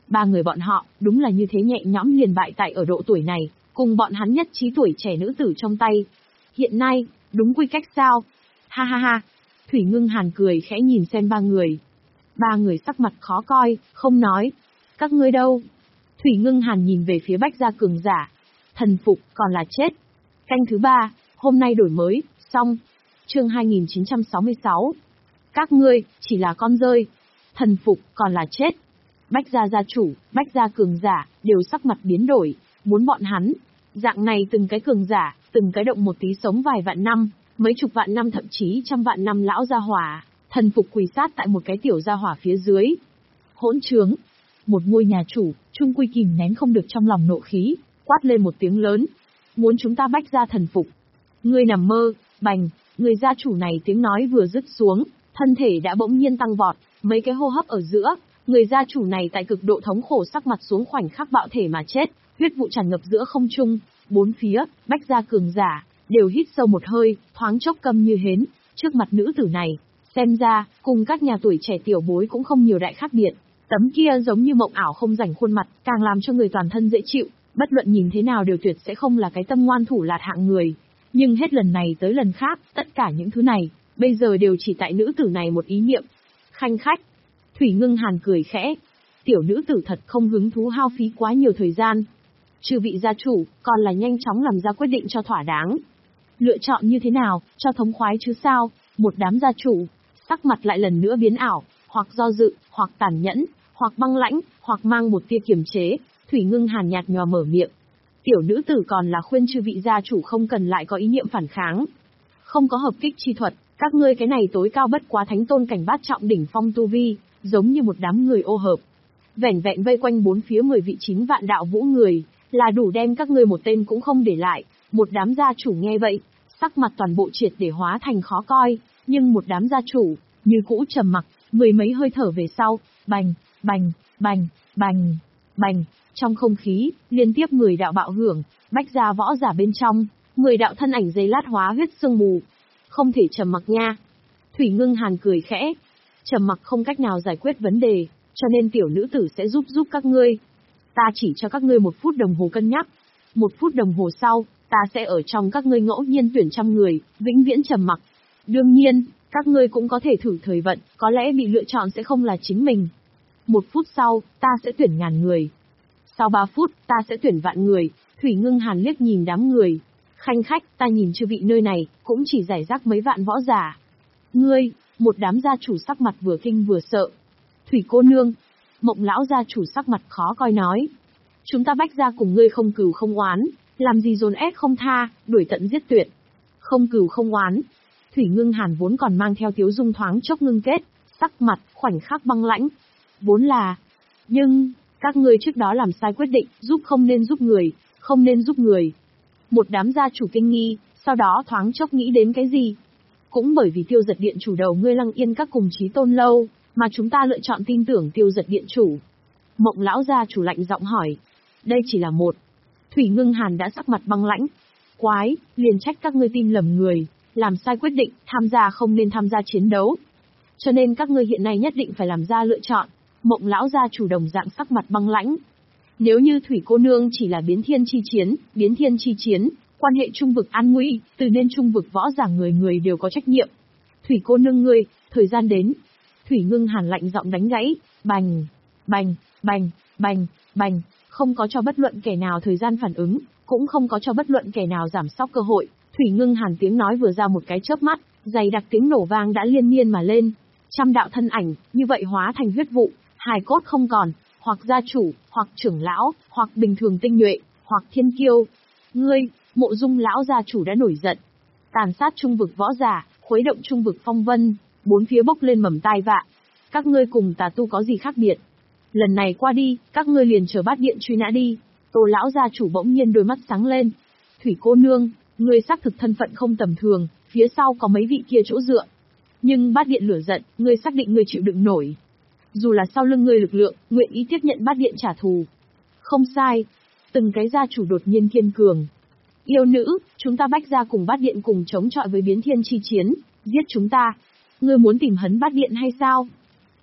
Ba người bọn họ, đúng là như thế nhẹ nhõm liền bại tại ở độ tuổi này, cùng bọn hắn nhất trí tuổi trẻ nữ tử trong tay. Hiện nay, đúng quy cách sao? Ha ha ha. Thủy Ngưng Hàn cười khẽ nhìn xem ba người. Ba người sắc mặt khó coi, không nói. Các ngươi đâu? Thủy Ngưng Hàn nhìn về phía Bách gia cường giả. Thần phục, còn là chết. Canh thứ ba, hôm nay đổi mới, xong. Chương hai nghìn chín trăm sáu mươi sáu. Các ngươi, chỉ là con rơi. Thần phục, còn là chết. Bách gia gia chủ, Bách gia cường giả, đều sắc mặt biến đổi, muốn bọn hắn. Dạng này từng cái cường giả, từng cái động một tí sống vài vạn năm, mấy chục vạn năm thậm chí trăm vạn năm lão gia hỏa, thần phục quỳ sát tại một cái tiểu gia hỏa phía dưới. Hỗn trướng. Một ngôi nhà chủ, Trung Quy kìm nén không được trong lòng nộ khí, quát lên một tiếng lớn. Muốn chúng ta Bách gia thần phục. Ngươi nằm mơ, bành, người gia chủ này tiếng nói vừa dứt xuống, thân thể đã bỗng nhiên tăng vọt, mấy cái hô hấp ở giữa, người gia chủ này tại cực độ thống khổ sắc mặt xuống khoảnh khắc bạo thể mà chết, huyết vụ tràn ngập giữa không trung, bốn phía, Bách gia cường giả, đều hít sâu một hơi, thoáng chốc câm như hến, trước mặt nữ tử này, xem ra, cùng các nhà tuổi trẻ tiểu bối cũng không nhiều đại khác biệt, tấm kia giống như mộng ảo không rảnh khuôn mặt, càng làm cho người toàn thân dễ chịu, bất luận nhìn thế nào đều tuyệt sẽ không là cái tâm ngoan thủ lạt hạng người. Nhưng hết lần này tới lần khác, tất cả những thứ này, bây giờ đều chỉ tại nữ tử này một ý niệm. Khanh khách. Thủy Ngưng Hàn cười khẽ. Tiểu nữ tử thật không hứng thú hao phí quá nhiều thời gian. Chư vị gia chủ, còn là nhanh chóng làm ra quyết định cho thỏa đáng. Lựa chọn như thế nào, cho thống khoái chứ sao? Một đám gia chủ, sắc mặt lại lần nữa biến ảo, hoặc do dự, hoặc tàn nhẫn, hoặc băng lãnh, hoặc mang một tia kiềm chế. Thủy Ngưng Hàn nhạt nhòa mở miệng. Tiểu nữ tử còn là khuyên chư vị gia chủ không cần lại có ý niệm phản kháng. Không có hợp kích chi thuật, các ngươi cái này tối cao bất quá thánh tôn cảnh bát trọng đỉnh phong tu vi, giống như một đám người ô hợp. Vẻn vẹn vây quanh bốn phía mười vị chín vạn đạo vũ người, là đủ đem các ngươi một tên cũng không để lại. Một đám gia chủ nghe vậy, sắc mặt toàn bộ triệt để hóa thành khó coi, nhưng một đám gia chủ, như cũ trầm mặc, mười mấy hơi thở về sau, bành, bành, bành, bành, bành. Trong không khí, liên tiếp mười đạo bạo hưởng, Bách gia võ giả bên trong, mười đạo thân ảnh giây lát hóa huyết sương mù. Không thể trầm mặc nha. Thủy Ngưng Hàn cười khẽ. Trầm mặc không cách nào giải quyết vấn đề, cho nên tiểu nữ tử sẽ giúp giúp các ngươi. Ta chỉ cho các ngươi một phút đồng hồ cân nhắc. Một phút đồng hồ sau, ta sẽ ở trong các ngươi ngẫu nhiên tuyển trăm người, vĩnh viễn trầm mặc. Đương nhiên, các ngươi cũng có thể thử thời vận, có lẽ bị lựa chọn sẽ không là chính mình. Một phút sau, ta sẽ tuyển ngàn người. Sau ba phút, ta sẽ tuyển vạn người. Thủy Ngưng Hàn liếc nhìn đám người. Khanh khách, ta nhìn chư vị nơi này, cũng chỉ giải rác mấy vạn võ giả. Ngươi, một đám gia chủ sắc mặt vừa kinh vừa sợ. Thủy cô nương, Mộng lão gia chủ sắc mặt khó coi nói. Chúng ta Bách gia cùng ngươi không cừu không oán, làm gì dồn ép không tha, đuổi tận giết tuyệt. Không cừu không oán. Thủy Ngưng Hàn vốn còn mang theo tiếu dung thoáng chốc ngưng kết, sắc mặt, khoảnh khắc băng lãnh. Vốn là, nhưng, các ngươi trước đó làm sai quyết định, giúp không nên giúp người, không nên giúp người. Một đám gia chủ kinh nghi, sau đó thoáng chốc nghĩ đến cái gì? Cũng bởi vì Tiêu Giật điện chủ đầu ngươi Lăng Yên các cùng Chí Tôn lâu, mà chúng ta lựa chọn tin tưởng Tiêu Giật điện chủ. Mộng lão gia chủ lạnh giọng hỏi. Đây chỉ là một. Thủy Ngưng Hàn đã sắc mặt băng lãnh. Quái, liền trách các ngươi tin lầm người, làm sai quyết định, tham gia không nên tham gia chiến đấu. Cho nên các ngươi hiện nay nhất định phải làm ra lựa chọn. Mộng lão gia chủ đồng dạng sắc mặt băng lãnh. Nếu như Thủy cô nương chỉ là biến thiên chi chiến, biến thiên chi chiến, quan hệ trung vực an nguy, từ nên trung vực võ giả người người đều có trách nhiệm. Thủy cô nương ngươi, thời gian đến. Thủy Ngưng Hàn lạnh giọng đánh gãy, bành, bành, bành, bành, bành, không có cho bất luận kẻ nào thời gian phản ứng, cũng không có cho bất luận kẻ nào giảm sóc cơ hội. Thủy Ngưng Hàn tiếng nói vừa ra một cái chớp mắt, dày đặc tiếng nổ vang đã liên miên mà lên. Trăm đạo thân ảnh, như vậy hóa thành huyết vụ, hài cốt không còn, hoặc gia chủ, hoặc trưởng lão, hoặc bình thường tinh nhuệ, hoặc thiên kiêu. Ngươi, Mộ Dung lão gia chủ đã nổi giận. Tàn sát trung vực võ giả, khuấy động trung vực phong vân, bốn phía bốc lên mầm tai vạ. Các ngươi cùng tà tu có gì khác biệt? Lần này qua đi, các ngươi liền chờ bát điện truy nã đi. Tô lão gia chủ bỗng nhiên đôi mắt sáng lên. Thủy cô nương, ngươi xác thực thân phận không tầm thường, phía sau có mấy vị kia chỗ dựa. Nhưng bát điện lửa giận, ngươi xác định ngươi chịu đựng nổi. Dù là sau lưng ngươi lực lượng, nguyện ý tiếp nhận bát điện trả thù. Không sai. Từng cái gia chủ đột nhiên kiên cường. Yêu nữ, chúng ta Bách gia cùng bát điện cùng chống chọi với biến thiên chi chiến, giết chúng ta. Ngươi muốn tìm hấn bát điện hay sao?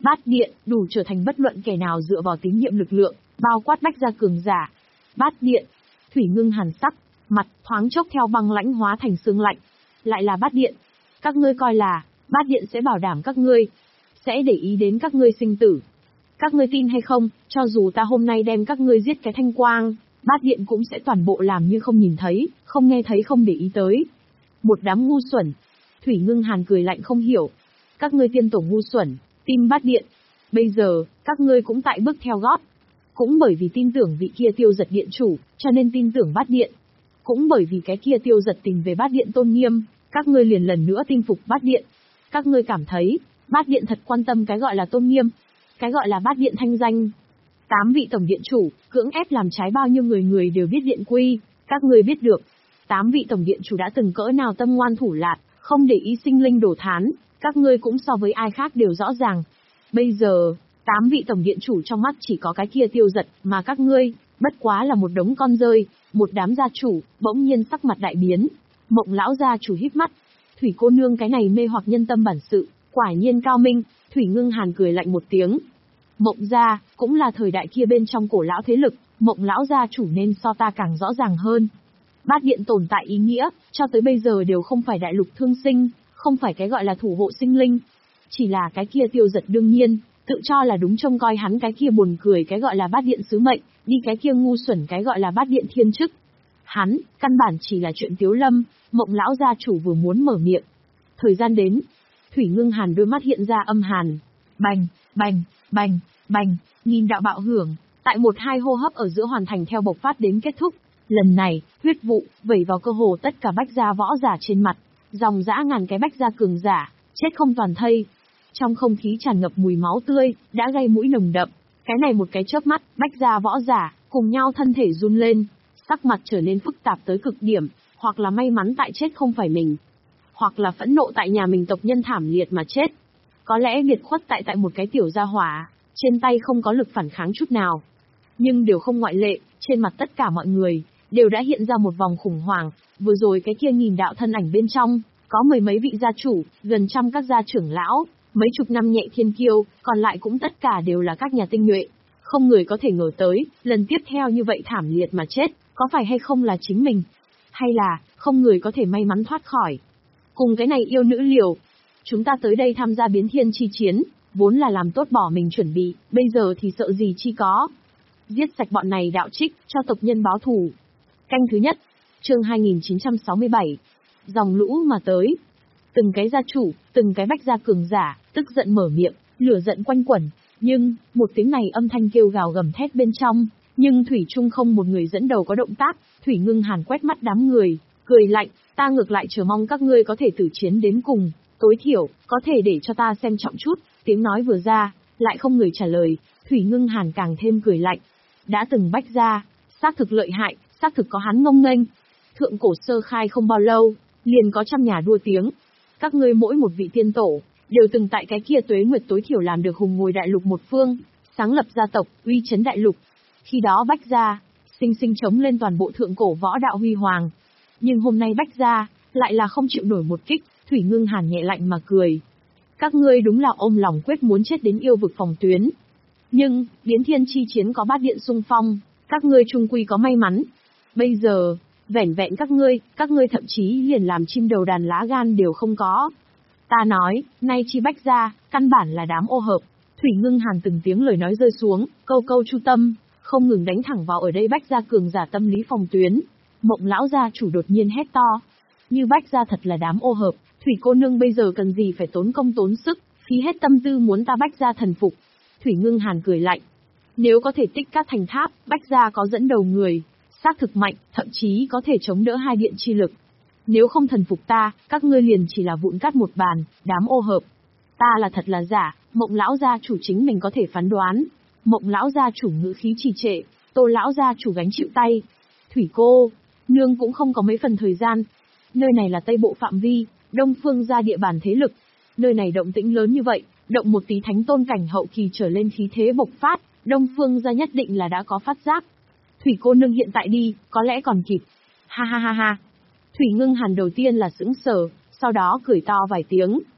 Bát điện, đủ trở thành bất luận kẻ nào dựa vào tín nhiệm lực lượng, bao quát Bách gia cường giả. Bát điện, Thủy Ngưng hàn sắc, mặt thoáng chốc theo băng lãnh hóa thành sương lạnh. Lại là bát điện. Các ngươi coi là, bát điện sẽ bảo đảm các ngươi, sẽ để ý đến các ngươi sinh tử. Các ngươi tin hay không, cho dù ta hôm nay đem các ngươi giết cái thanh quang, bát điện cũng sẽ toàn bộ làm như không nhìn thấy, không nghe thấy, không để ý tới. Một đám ngu xuẩn. Thủy Ngưng hàn cười lạnh không hiểu. Các ngươi tiên tổ ngu xuẩn, tin bát điện. Bây giờ, các ngươi cũng tại bước theo gót. Cũng bởi vì tin tưởng vị kia Tiêu Giật điện chủ, cho nên tin tưởng bát điện. Cũng bởi vì cái kia Tiêu Giật tìm về bát điện tôn nghiêm, các ngươi liền lần nữa tin phục bát điện. Các ngươi cảm thấy, bát điện thật quan tâm cái gọi là tôn nghiêm, cái gọi là bát điện thanh danh. Tám vị tổng điện chủ, cưỡng ép làm trái bao nhiêu người người đều biết điện quy, các ngươi biết được. Tám vị tổng điện chủ đã từng cỡ nào tâm ngoan thủ lạt, không để ý sinh linh đổ thán, các ngươi cũng so với ai khác đều rõ ràng. Bây giờ, tám vị tổng điện chủ trong mắt chỉ có cái kia Tiêu Giật, mà các ngươi, bất quá là một đống con rơi, một đám gia chủ, bỗng nhiên sắc mặt đại biến. Mộng lão gia chủ híp mắt. Thủy cô nương cái này mê hoặc nhân tâm bản sự, quả nhiên cao minh. Thủy Ngưng hàn cười lạnh một tiếng. Mộng gia, cũng là thời đại kia bên trong cổ lão thế lực, Mộng lão gia chủ nên so ta càng rõ ràng hơn. Bát điện tồn tại ý nghĩa, cho tới bây giờ đều không phải đại lục thương sinh, không phải cái gọi là thủ hộ sinh linh. Chỉ là cái kia Tiêu Giật đương nhiên, tự cho là đúng trông coi hắn cái kia buồn cười cái gọi là bát điện sứ mệnh, đi cái kia ngu xuẩn cái gọi là bát điện thiên chức. Hắn, căn bản chỉ là chuyện tiếu lâm, Mộng lão gia chủ vừa muốn mở miệng. Thời gian đến, Thủy Ngưng hàn đôi mắt hiện ra âm hàn. Bành, bành, bành, bành, nghìn đạo bạo hưởng, tại một hai hô hấp ở giữa hoàn thành theo bộc phát đến kết thúc. Lần này, huyết vụ, vẩy vào cơ hồ tất cả bách gia võ giả trên mặt, dòng dã ngàn cái bách gia cường giả, chết không toàn thây. Trong không khí tràn ngập mùi máu tươi, đã gây mũi nồng đậm. Cái này một cái chớp mắt, bách gia võ giả, cùng nhau thân thể run lên, sắc mặt trở nên phức tạp tới cực điểm, hoặc là may mắn tại chết không phải mình, hoặc là phẫn nộ tại nhà mình tộc nhân thảm liệt mà chết. Có lẽ biệt khuất tại tại một cái tiểu gia hỏa, trên tay không có lực phản kháng chút nào. Nhưng đều không ngoại lệ, trên mặt tất cả mọi người, đều đã hiện ra một vòng khủng hoảng. Vừa rồi cái kia nghìn đạo thân ảnh bên trong, có mười mấy vị gia chủ, gần trăm các gia trưởng lão, mấy chục năm nhẹ thiên kiêu, còn lại cũng tất cả đều là các nhà tinh nhuệ. Không người có thể ngờ tới, lần tiếp theo như vậy thảm liệt mà chết, có phải hay không là chính mình? Hay là, không người có thể may mắn thoát khỏi? Cùng cái này yêu nữ liều, chúng ta tới đây tham gia biến thiên chi chiến, vốn là làm tốt bỏ mình chuẩn bị, bây giờ thì sợ gì chi có. Giết sạch bọn này đạo trích, cho tộc nhân báo thù. Canh thứ nhất, chương hai nghìn chín trăm sáu mươi bảy. Dòng lũ mà tới. Từng cái gia chủ, từng cái bách gia cường giả, tức giận mở miệng, lửa giận quanh quẩn. Nhưng, một tiếng này âm thanh kêu gào gầm thét bên trong, nhưng Thủy Trung không một người dẫn đầu có động tác. Thủy Ngưng hàn quét mắt đám người, cười lạnh, ta ngược lại chờ mong các ngươi có thể tử chiến đến cùng, tối thiểu, có thể để cho ta xem trọng chút. Tiếng nói vừa ra, lại không người trả lời, Thủy Ngưng hàn càng thêm cười lạnh. Đã từng bách gia, xác thực lợi hại, xác thực có hắn ngông nghênh. Thượng cổ sơ khai không bao lâu, liền có trăm nhà đua tiếng. Các ngươi mỗi một vị tiên tổ, đều từng tại cái kia tuế nguyệt tối thiểu làm được hùng ngồi đại lục một phương, sáng lập gia tộc, uy chấn đại lục. Khi đó bách gia, sinh sinh chống lên toàn bộ thượng cổ võ đạo huy hoàng. Nhưng hôm nay bách gia, lại là không chịu nổi một kích. Thủy Ngưng hàn nhẹ lạnh mà cười. Các ngươi đúng là ôm lòng quyết muốn chết đến yêu vực phòng tuyến. Nhưng, biến thiên chi chiến có bát điện xung phong, các ngươi chung quy có may mắn. Bây giờ, vẻn vẹn các ngươi, các ngươi thậm chí liền làm chim đầu đàn lá gan đều không có. Ta nói, nay chi bách gia, căn bản là đám ô hợp. Thủy Ngưng hàn từng tiếng lời nói rơi xuống, câu câu chu tâm, không ngừng đánh thẳng vào ở đây bách gia cường giả tâm lý phòng tuyến. Mộng lão gia chủ đột nhiên hét to. Như bách gia thật là đám ô hợp, Thủy cô nương bây giờ cần gì phải tốn công tốn sức, phí hết tâm tư muốn ta bách gia thần phục. Thủy Ngưng hàn cười lạnh. Nếu có thể tích các thành tháp, bách gia có dẫn đầu người, xác thực mạnh, thậm chí có thể chống đỡ hai điện chi lực. Nếu không thần phục ta, các ngươi liền chỉ là vụn cát một bàn, đám ô hợp. Ta là thật là giả, Mộng lão gia chủ chính mình có thể phán đoán. Mộng lão gia chủ ngữ khí trì trệ, Tô lão gia chủ gánh chịu tay. Thủy cô, nương cũng không có mấy phần thời gian. Nơi này là Tây Bộ phạm vi, Đông Phương gia địa bàn thế lực. Nơi này động tĩnh lớn như vậy, động một tí thánh tôn cảnh hậu kỳ trở lên khí thế bộc phát, Đông Phương gia nhất định là đã có phát giác. Thủy cô nương hiện tại đi, có lẽ còn kịp. Ha ha ha ha. Thủy Ngưng hàn đầu tiên là sững sờ, sau đó cười to vài tiếng.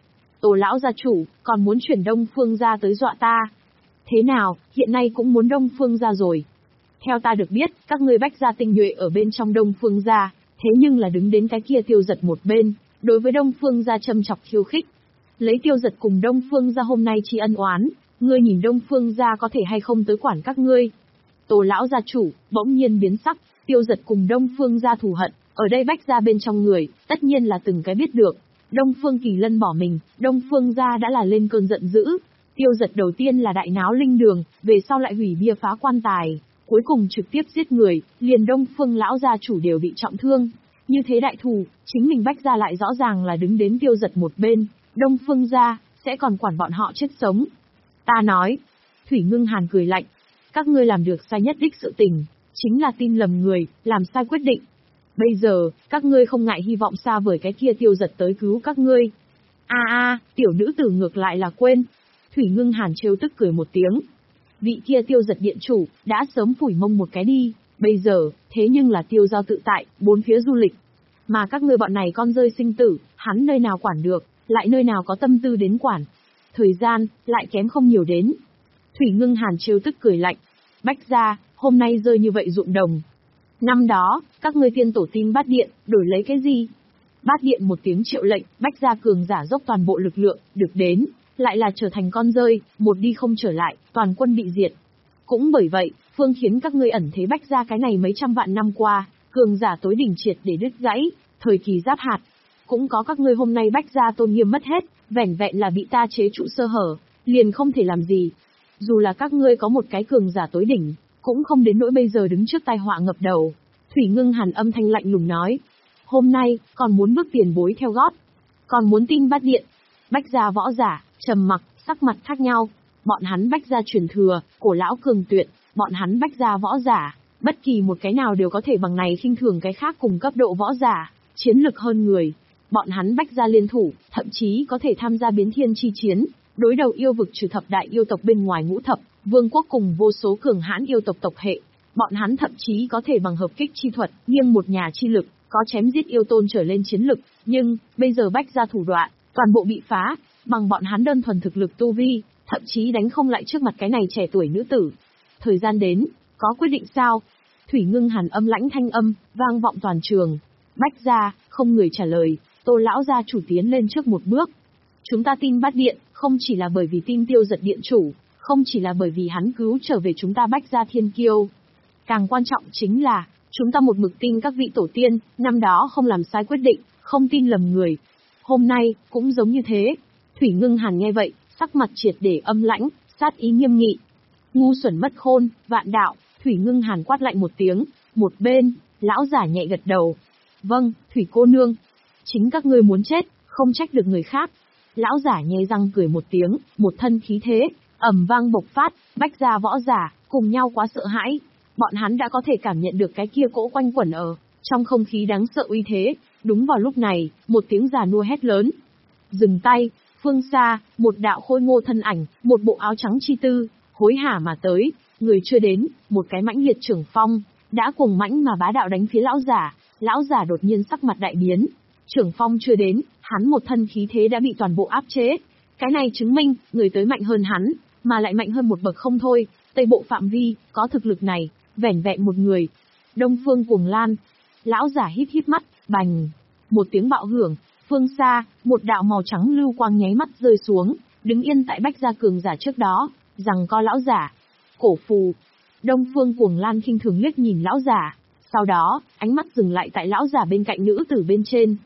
Tổ lão gia chủ, còn muốn chuyển Đông Phương gia tới dọa ta. Thế nào, hiện nay cũng muốn Đông Phương gia rồi. Theo ta được biết, các ngươi Bách gia tinh nhuệ ở bên trong Đông Phương gia, thế nhưng là đứng đến cái kia Tiêu Giật một bên, đối với Đông Phương gia châm chọc khiêu khích. Lấy Tiêu Giật cùng Đông Phương gia hôm nay chi ân oán, ngươi nhìn Đông Phương gia có thể hay không tới quản các ngươi. Tổ lão gia chủ, bỗng nhiên biến sắc, Tiêu Giật cùng Đông Phương gia thù hận, ở đây Bách gia bên trong người, tất nhiên là từng cái biết được. Đông Phương Kỳ Lân bỏ mình, Đông Phương gia đã là lên cơn giận dữ. Tiêu Giật đầu tiên là đại náo linh đường, về sau lại hủy bia phá quan tài, cuối cùng trực tiếp giết người, liền Đông Phương lão gia chủ đều bị trọng thương. Như thế đại thù, chính mình Bách gia lại rõ ràng là đứng đến Tiêu Giật một bên, Đông Phương gia sẽ còn quản bọn họ chết sống. Ta nói, Thủy Ngưng Hàn cười lạnh, các ngươi làm được sai nhất đích sự tình, chính là tin lầm người, làm sai quyết định. Bây giờ, các ngươi không ngại hy vọng xa vời cái kia Tiêu Giật tới cứu các ngươi. A a, tiểu nữ tử ngược lại là quên. Thủy Ngưng Hàn trêu tức cười một tiếng. Vị kia Tiêu Giật điện chủ, đã sớm phủi mông một cái đi, bây giờ, thế nhưng là tiêu giao tự tại, bốn phía du lịch. Mà các ngươi bọn này con rơi sinh tử, hắn nơi nào quản được, lại nơi nào có tâm tư đến quản. Thời gian, lại kém không nhiều đến. Thủy Ngưng Hàn trêu tức cười lạnh. Bách gia, hôm nay rơi như vậy ruộng đồng. Năm đó, các ngươi tiên tổ tin Bát Điện, đổi lấy cái gì? Bát Điện một tiếng triệu lệnh, Bách gia cường giả dốc toàn bộ lực lượng, được đến, lại là trở thành con rơi, một đi không trở lại, toàn quân bị diệt. Cũng bởi vậy, phương khiến các ngươi ẩn thế Bách gia cái này mấy trăm vạn năm qua, cường giả tối đỉnh triệt để đứt gãy, thời kỳ giáp hạt. Cũng có các ngươi hôm nay Bách gia tôn nghiêm mất hết, vẻn vẹn là bị ta chế trụ sơ hở, liền không thể làm gì. Dù là các ngươi có một cái cường giả tối đỉnh, cũng không đến nỗi bây giờ đứng trước tai họa ngập đầu. Thủy Ngưng Hàn âm thanh lạnh lùng nói, hôm nay, còn muốn bước tiền bối theo gót, còn muốn tin Bát Điện. Bách gia võ giả, trầm mặc, sắc mặt khác nhau, bọn hắn Bách gia truyền thừa, cổ lão cường tuyệt, bọn hắn Bách gia võ giả, bất kỳ một cái nào đều có thể bằng này khinh thường cái khác cùng cấp độ võ giả, chiến lực hơn người. Bọn hắn Bách gia liên thủ, thậm chí có thể tham gia biến thiên chi chiến, đối đầu yêu vực trừ thập đại yêu tộc bên ngoài ngũ thập, vương quốc cùng vô số cường hãn yêu tộc tộc hệ. Bọn hắn thậm chí có thể bằng hợp kích chi thuật, nghiêng một nhà chi lực, có chém giết yêu tôn trở lên chiến lực, nhưng, bây giờ Bách gia thủ đoạn, toàn bộ bị phá, bằng bọn hắn đơn thuần thực lực tu vi, thậm chí đánh không lại trước mặt cái này trẻ tuổi nữ tử. Thời gian đến, có quyết định sao? Thủy Ngưng Hàn âm lãnh thanh âm, vang vọng toàn trường. Bách gia, không người trả lời, Tô lão gia chủ tiến lên trước một bước. Chúng ta tin Bát Điện, không chỉ là bởi vì tin Tiêu Giật điện chủ, không chỉ là bởi vì hắn cứu trở về chúng ta Bách gia thiên kiêu. Càng quan trọng chính là, chúng ta một mực tin các vị tổ tiên, năm đó không làm sai quyết định, không tin lầm người. Hôm nay, cũng giống như thế. Thủy Ngưng Hàn nghe vậy, sắc mặt triệt để âm lãnh, sát ý nghiêm nghị. Ngu xuẩn mất khôn, vạn đạo, Thủy Ngưng Hàn quát lạnh một tiếng, một bên, lão giả nhẹ gật đầu. Vâng, Thủy cô nương. Chính các ngươi muốn chết, không trách được người khác. Lão giả nhe răng cười một tiếng, một thân khí thế, ầm vang bộc phát, Bách gia võ giả, cùng nhau quá sợ hãi. Bọn hắn đã có thể cảm nhận được cái kia cỗ quanh quẩn ở, trong không khí đáng sợ uy thế. Đúng vào lúc này, một tiếng già nua hét lớn. Dừng tay, phương xa, một đạo khôi ngô thân ảnh, một bộ áo trắng chi tư, hối hả mà tới, người chưa đến, một cái mãnh liệt trưởng phong, đã cuồng mãnh mà bá đạo đánh phía lão giả, lão giả đột nhiên sắc mặt đại biến. Trưởng phong chưa đến, hắn một thân khí thế đã bị toàn bộ áp chế. Cái này chứng minh, người tới mạnh hơn hắn, mà lại mạnh hơn một bậc không thôi, tây bộ phạm vi, có thực lực này, vẻn vẹn một người. Đông Phương Cuồng Lan, lão giả híp híp mắt, bành, một tiếng bạo hưởng, phương xa, một đạo màu trắng lưu quang nháy mắt rơi xuống, đứng yên tại Bách gia cường giả trước đó, rằng co lão giả. Cổ phù. Đông Phương Cuồng Lan khinh thường liếc nhìn lão giả, sau đó, ánh mắt dừng lại tại lão giả bên cạnh nữ tử bên trên.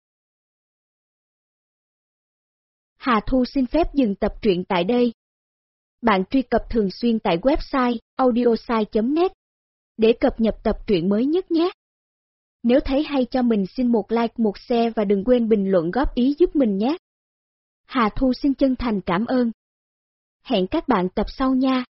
Hà Thu xin phép dừng tập truyện tại đây. Bạn truy cập thường xuyên tại website audiosai chấm net để cập nhật tập truyện mới nhất nhé. Nếu thấy hay cho mình xin một like, một share và đừng quên bình luận góp ý giúp mình nhé. Hà Thu xin chân thành cảm ơn. Hẹn các bạn tập sau nha.